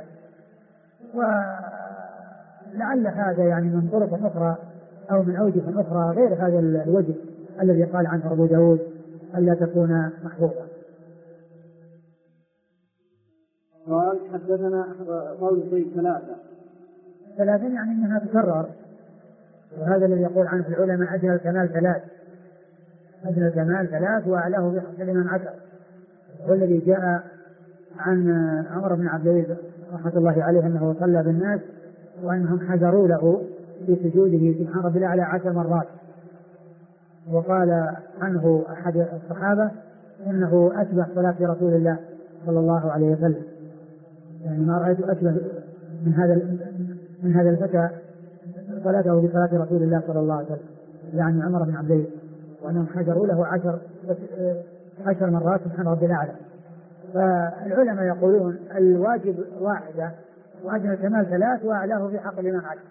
ولعل هذا يعني من طرق أخرى أو من أوجه أخرى غير هذا الوجه الذي قال عنه أبو داود ألا تكون محفوظة. قال حدثنا قول شيء ثلاثة يعني أنها تكرر، وهذا الذي يقول عنه العلماء أدنى الكمال ثلاث، أدنى الكمال ثلاث وأعلاه بحق الإمام عشر، والذي جاء عن عمر بن عبد العزيز رحمة الله عليه أنه صلى بالناس وأنهم حذروا له في سجوده سبحان ربي الأعلى 10 مرات، وقال عنه أحد الصحابة إنه أشبه صلاة رسول الله صلى الله عليه وسلم، يعني ما رأيت أشبه من هذا الفتى صلاته بصلاة رسول الله صلى الله عليه وسلم، يعني عمر بن عبد العزيز، وأنهم حجروا له 10 مرات سبحان ربي الأعلى. فالعلماء يقولون الواجب واحدة وأدنى الكمال 3 وأعلاه في حق الإمام علي.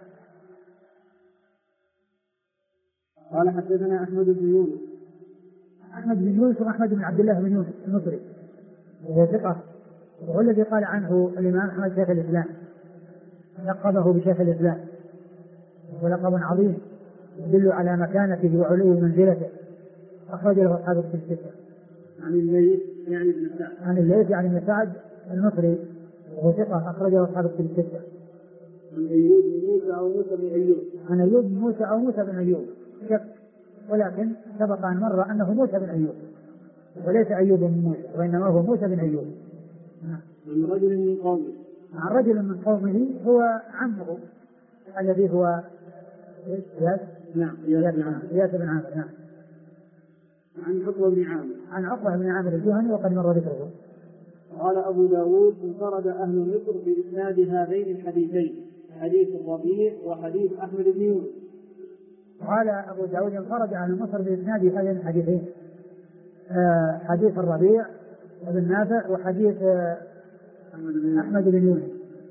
قال حدثنا أحمد بن يونس. أحمد بن يونس وأحمد بن عبد الله بن يونس المصري وهو ثقة، وهو الذي قال عنه الإمام أحمد شيخ الإسلام، لقبه بشيخ الإسلام، ولقب عظيم يدل على مكانته وعلو منزلته. أخرج له أصحاب الكتب الستة. عن الليث يعني بن سعد. عن الليث يعني بن سعد المصري وهو ثقة، أخرج له أصحاب الكتب الستة. عن أيوب بن موسى أو موسى بن أيوب. عن أيوب بن موسى أو موسى بن أيوب شك، ولكن سبق أن مر أنه موسى بن أيوب وليس أيوب بن موسى، وإنما هو موسى بن أيوب. عن رجل من قومه. عن رجل من قومه هو عمه الذي هو إياس. نعم إياس بن عامر. نعم. عن عقبة بن عامر. عن عقبة بن عامر الجهني وقد مر ذكره. قال أبو داود انفرد أهل مصر بإسناد هذين الحديثين، حديث الربيع وحديث أحمد بن يونس. قال أبو داود انفرد أهل مصر بإسناد هذين الحديثين، حديث الربيع بن نافع وحديث أحمد بن يونس.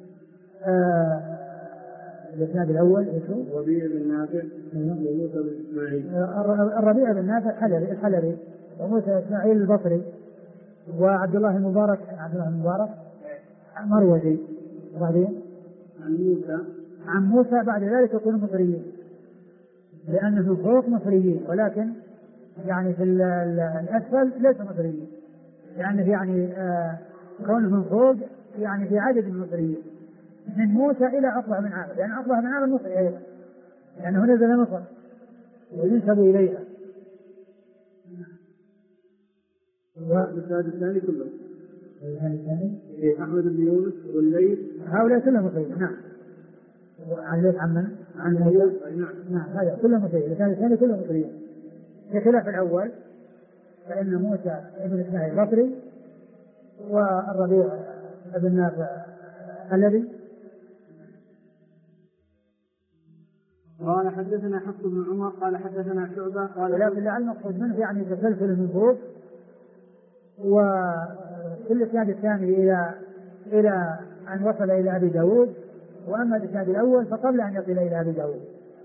الإسناد الأول الربيع بن نافع وموسى بن إسماعيل. الربيع بن نافع الحلبي وموسى إسماعيل البصري وعبد الله المبارك مروزي. وبعدين عن موسى بعد ذلك يكونوا مصريين، لأنه فوق مصريين، ولكن يعني في الأسفل ليس مصريين، لأنه يعني كونهم فوق يعني في عدد المصريين من موسى إلى عقبة بن عامر، يعني عقبة بن عامر مصري أيضا، لأنه نزل مصر وينسب إليها. والإسناد الثاني كله أحمد بن يونس والليث هؤلاء كلهم مصريين. نعم. عن ليث عن أيوب. نعم هذا كلهم مصريين، الإسناد الثاني كلهم مصريين، بخلاف الأول فإن موسى ابن إسماعيل البصري والربيع بن نافع الذي. قال حدثنا حفص بن عمر قال حدثنا شعبة قال لكن لعل المقصود منه يعني تسلسل من فوق، وفي الإسناد الثاني إلى أن وصل إلى أبي داود، وأما الإسناد الأول فقبل أن يصل إلى أبي داود.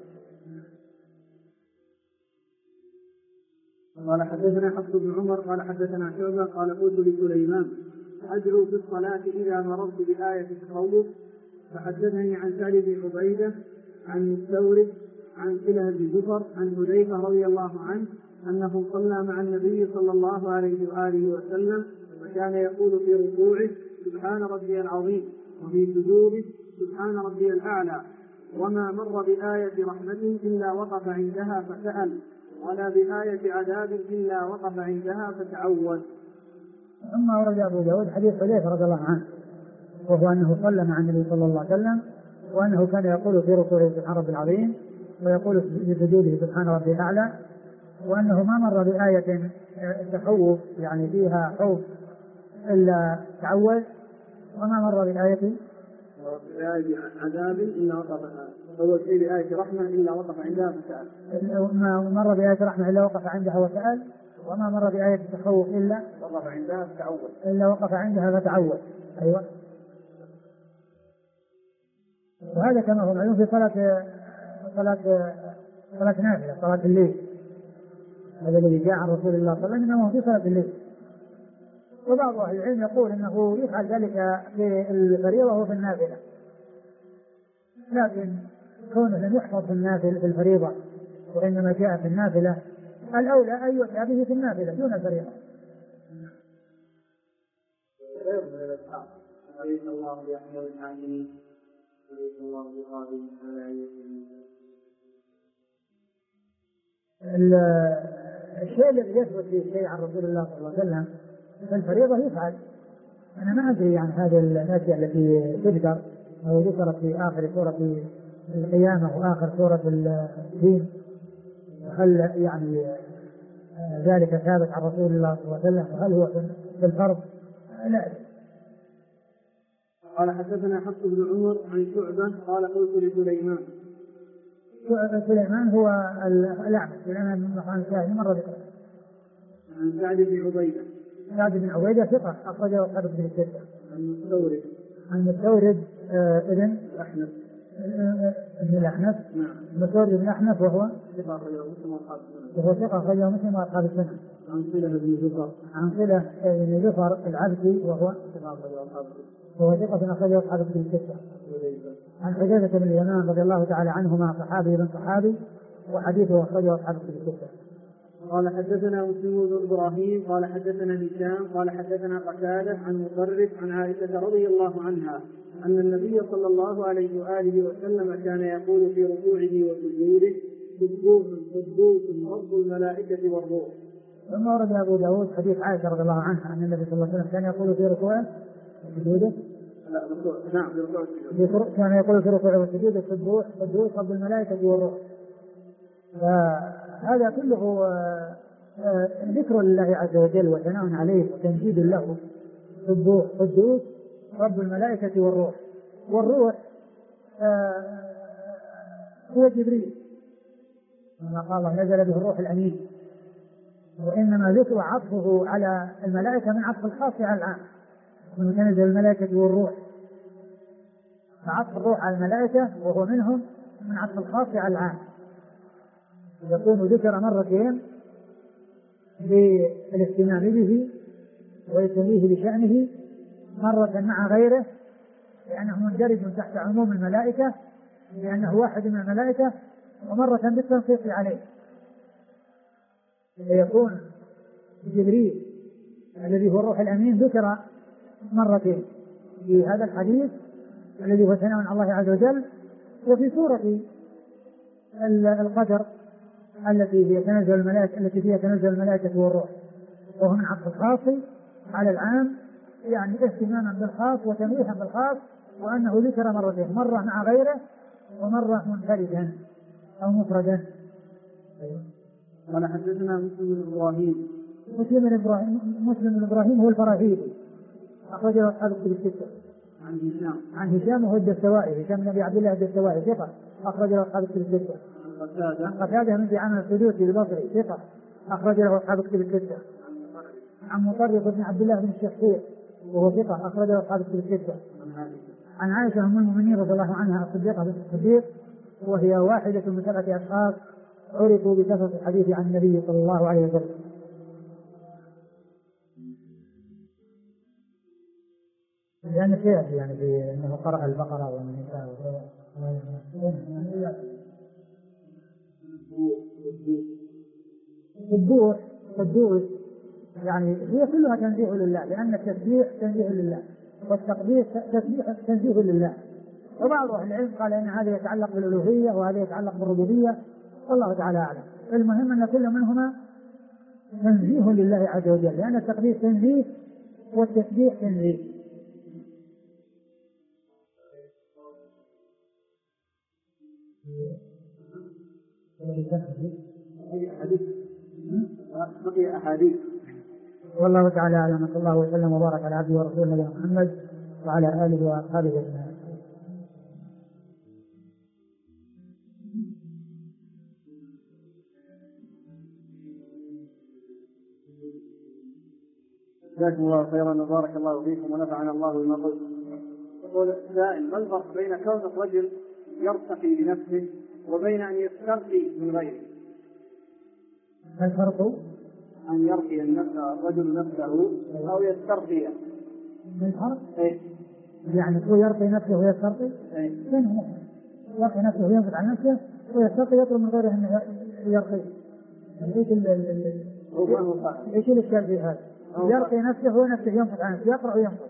قال حدثنا حفص بن عمر قال حدثنا شعبة قال قلت لسليمان أدعو في الصلاة إذا مررت بآية التخوف، فحدثني عن سالم بن عبيدة عن الثوري عن كلاه بن زفر عن حذيفة رضي الله عنه أنه صلى مع النبي صلى الله عليه وآله وسلم، وكان يقول في ركوعه سبحان ربي العظيم، وفي سجوده سبحان ربي الأعلى، وما مر بآية رحمة إلا وقف عندها فسأل، ولا بآية عذاب إلا وقف عندها فتعوذ. ثم ورد أبو داود حديث حذيفة رضي الله عنه، وهو أنه صلى مع النبي صلى الله عليه وسلم، وأنه كان يقول في ركوعه سبحان ربي العظيم، ويقول في سجوده سبحان ربي الأعلى، وأنه ما مر بآية تخوف يعني فيها خوف إلا تعوذ، وما مر بآية عذاب إلا وقف، أول شيء بآية رحمة إلا وقف عندها فسأل، ما مر بآية رحمة إلا وقف عندها وسأل، وما مر بآية تخوف إلا وقف عندها فتعوذ، إلا وقف عندها فتعوذ. أيوة. وهذا كما هو معلوم في صلاة نافلة، صلاة الليل، هذا الذي جاء عن رسول الله صلى الله عليه وسلم إنه في صلاة الليل. وبعض أهل العلم يقول إنه يفعل ذلك في الفريضة وفي النافلة، لكن كونه لم يحفظ في النافلة في الفريضة وإنما جاء في النافلة، الأولى أن يؤتى به في النافلة دون الفريضة. الله بأحمد الحاكمين الله بقاضي الشيء الذي يثبت فيه شيء عن رسول الله صلى الله عليه وسلم في الفريضة يفعل. أنا ما أدري عن هذه الأشياء التي تذكر أو ذكرت في آخر سورة القيامة وآخر سورة الدين، هل يعني ذلك ثابت عن رسول الله صلى الله عليه وسلم، وهل هو في الفرض؟ لا. قال حدثنا حفص بن عمر عن شعبة قال قلت لسليمان. سليمان هو الأعمش، سليمان بن مخان الشاهد مر ذكره. عن سعد بن عبيدة. سعد بن عبيدة ثقة أخرجه أصحاب الكتب الستة. عن مستورد ابن الأحنف. ابن الأحنف. نعم. مستورد ابن الأحنف وهو ثقة أخرجه مسلم وأصحاب السنن. وهو ثقة أخرجه مسلم وأصحاب السنن. عن صلة بن زفر. عن صلة بن زفر العبسي وهو ثقة أخرجه أصحاب السنن. وهو ثقة أخرجه أصحاب الكتب الستة. عن حذيفة بن اليمان رضي الله تعالى عنهما صحابي بن صحابي، وحديثه أخرجه أصحاب الكتب الستة. قال حدثنا مسلم بن إبراهيم قال حدثنا هشام قال حدثنا قتادة عن مطرف عن عائشة رضي الله عنها أن النبي صلى الله عليه وآله وسلم كان يقول في ركوعه وسجوده: قدوس قدوس رب الملائكة والروح. ثم ورد أبو داود حديث عائشة رضي الله عنها أن النبي صلى الله عليه وسلم كان يقول في ركوعه وسجوده نعم في ركوع السجود كان يقول في ركوعه وسجوده: قدوس قدوس رب الملائكة والروح. هذا كله ذكر لله عز وجل وثناء عليه وتمجيد له. قدوس رب الملائكة والروح. والروح هو جبريل، كما قال الله: نزل به الروح الأمين. وإنما ذكر عطفه على الملائكة من عطف الخاص على العام، من تنزل الملائكة والروح، فعطف الروح على الملائكة وهو منهم من عطف الخاص على العام. يكون ذكر مرتين بالاهتمام به والتنبيه بشأنه، مرة مع غيره لأنه مندرج تحت عموم الملائكة لأنه واحد من الملائكة، ومرة بالتنصيص عليه. فيكون جبريل الذي هو الروح الأمين ذكر مرتين في هذا الحديث الذي هو ثناء على الله عز وجل، وفي سورة القدر التي فيها تنزل الملائكة والروح، وهو من عطف الخاص على العام، يعني اهتماما بالخاص وتنويها بالخاص، وأنه ذكر مرتين، مرة مع غيره ومرة منفردا أو مفردا. قال حدثنا مسلم بن إبراهيم. مسلم بن إبراهيم هو الفراهيدي أخرجه أصحاب الكتب الستة. عن هشام وهو الدستوائي، هشام بن أبي عبد الله الدستوائي ثقة أخرجه أصحاب الكتب الستة. عن قتادة بن دعامة السدوسي البصري ثقة أخرجه أصحاب الكتب الستة. عن مطرف بن عبد الله بن الشخير وهو ثقة أخرجه أصحاب الكتب الستة. عن عائشة أم المؤمنين رضي الله عنها الصديقة بنت الصديق، وهي واحدة من 7 أشخاص عرفوا بكثرة الحديث عن النبي صلى الله عليه وسلم. لأن سيأتي يعني في أنه قرأ البقرة والنساء قدوس يعني هي كلها تنزيه لله، لأن التسبيح تنزيه لله والتقديس تنزيه لله. وبعض أهل العلم قال إن هذا يتعلق بالألوهية وهذا يتعلق بالربوبية، والله تعالى أعلم. المهم أن كل منهما تنزيه لله عز وجل، لأن التقديس تنزيه والتسبيح تنزيه. بقي أحاديث. والله تعالى أعلم. صلى الله وسلم وبارك على عبده ورسوله نبينا محمد وعلى آله وأصحابه أجمعين. جزاكم الله خيرا وبارك الله فيكم ونفعنا الله بما قلت. يقول السائل: ما الفرق بين كون الرجل يرتقي بنفسه وبين أن يسترقي من غيره؟ ما الفرق؟ أن يرقي الرجل نفسه أو يسترقي. ما الفرق؟ إيه؟ يعني هو يرقي نفسه ويسترقي؟ إيه؟ يرقي نفسه وينفق عن نفسه ويسترقي يطلب من غيره أن يرقي. إيش الإشكال في هذا؟ يرقي نفسه ونفسه ينفق عن نفسه،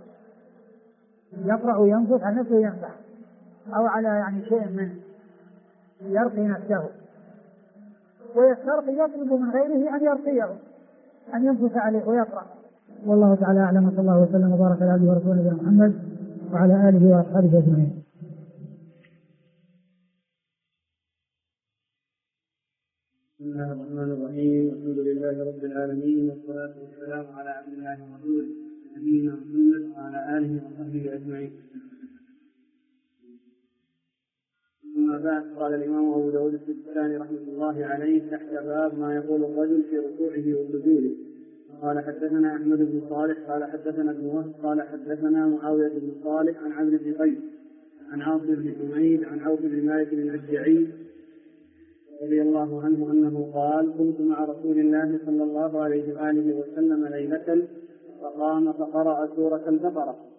يقرأ وينفق عن نفسه وينفع، أو على يعني شيء منه يرقي نفسه، ويسترقي يطلب من غيره أن يرقيه، أن ينفث عليه ويقرأ. والله تعالى أعلم. صلى الله وسلم وبارك على عبده ورسوله نبينا محمد وعلى آله وأصحابه أجمعين. بسم الله الرحمن الرحيم. الحمد لله رب العالمين، والصلاة والسلام على عبد الله ورسوله نبينا محمد وعلى آله وصحبه أجمعين. أما بعد، قال الإمام أبو داود السجستاني رحمه الله عليه تحت باب ما يقول الرجل في ركوعه وسجوده. قال حدثنا أحمد بن صالح قال حدثنا ابن وهب قال حدثنا معاوية بن صالح عن عمرو بن قيس عن عاصم بن حميد عن عوف بن مالك بن الأشجعي رضي الله عنه أنه قال: كنت مع رسول الله صلى الله عليه وآله وسلم ليلة فقام فقرأ سورة البقرة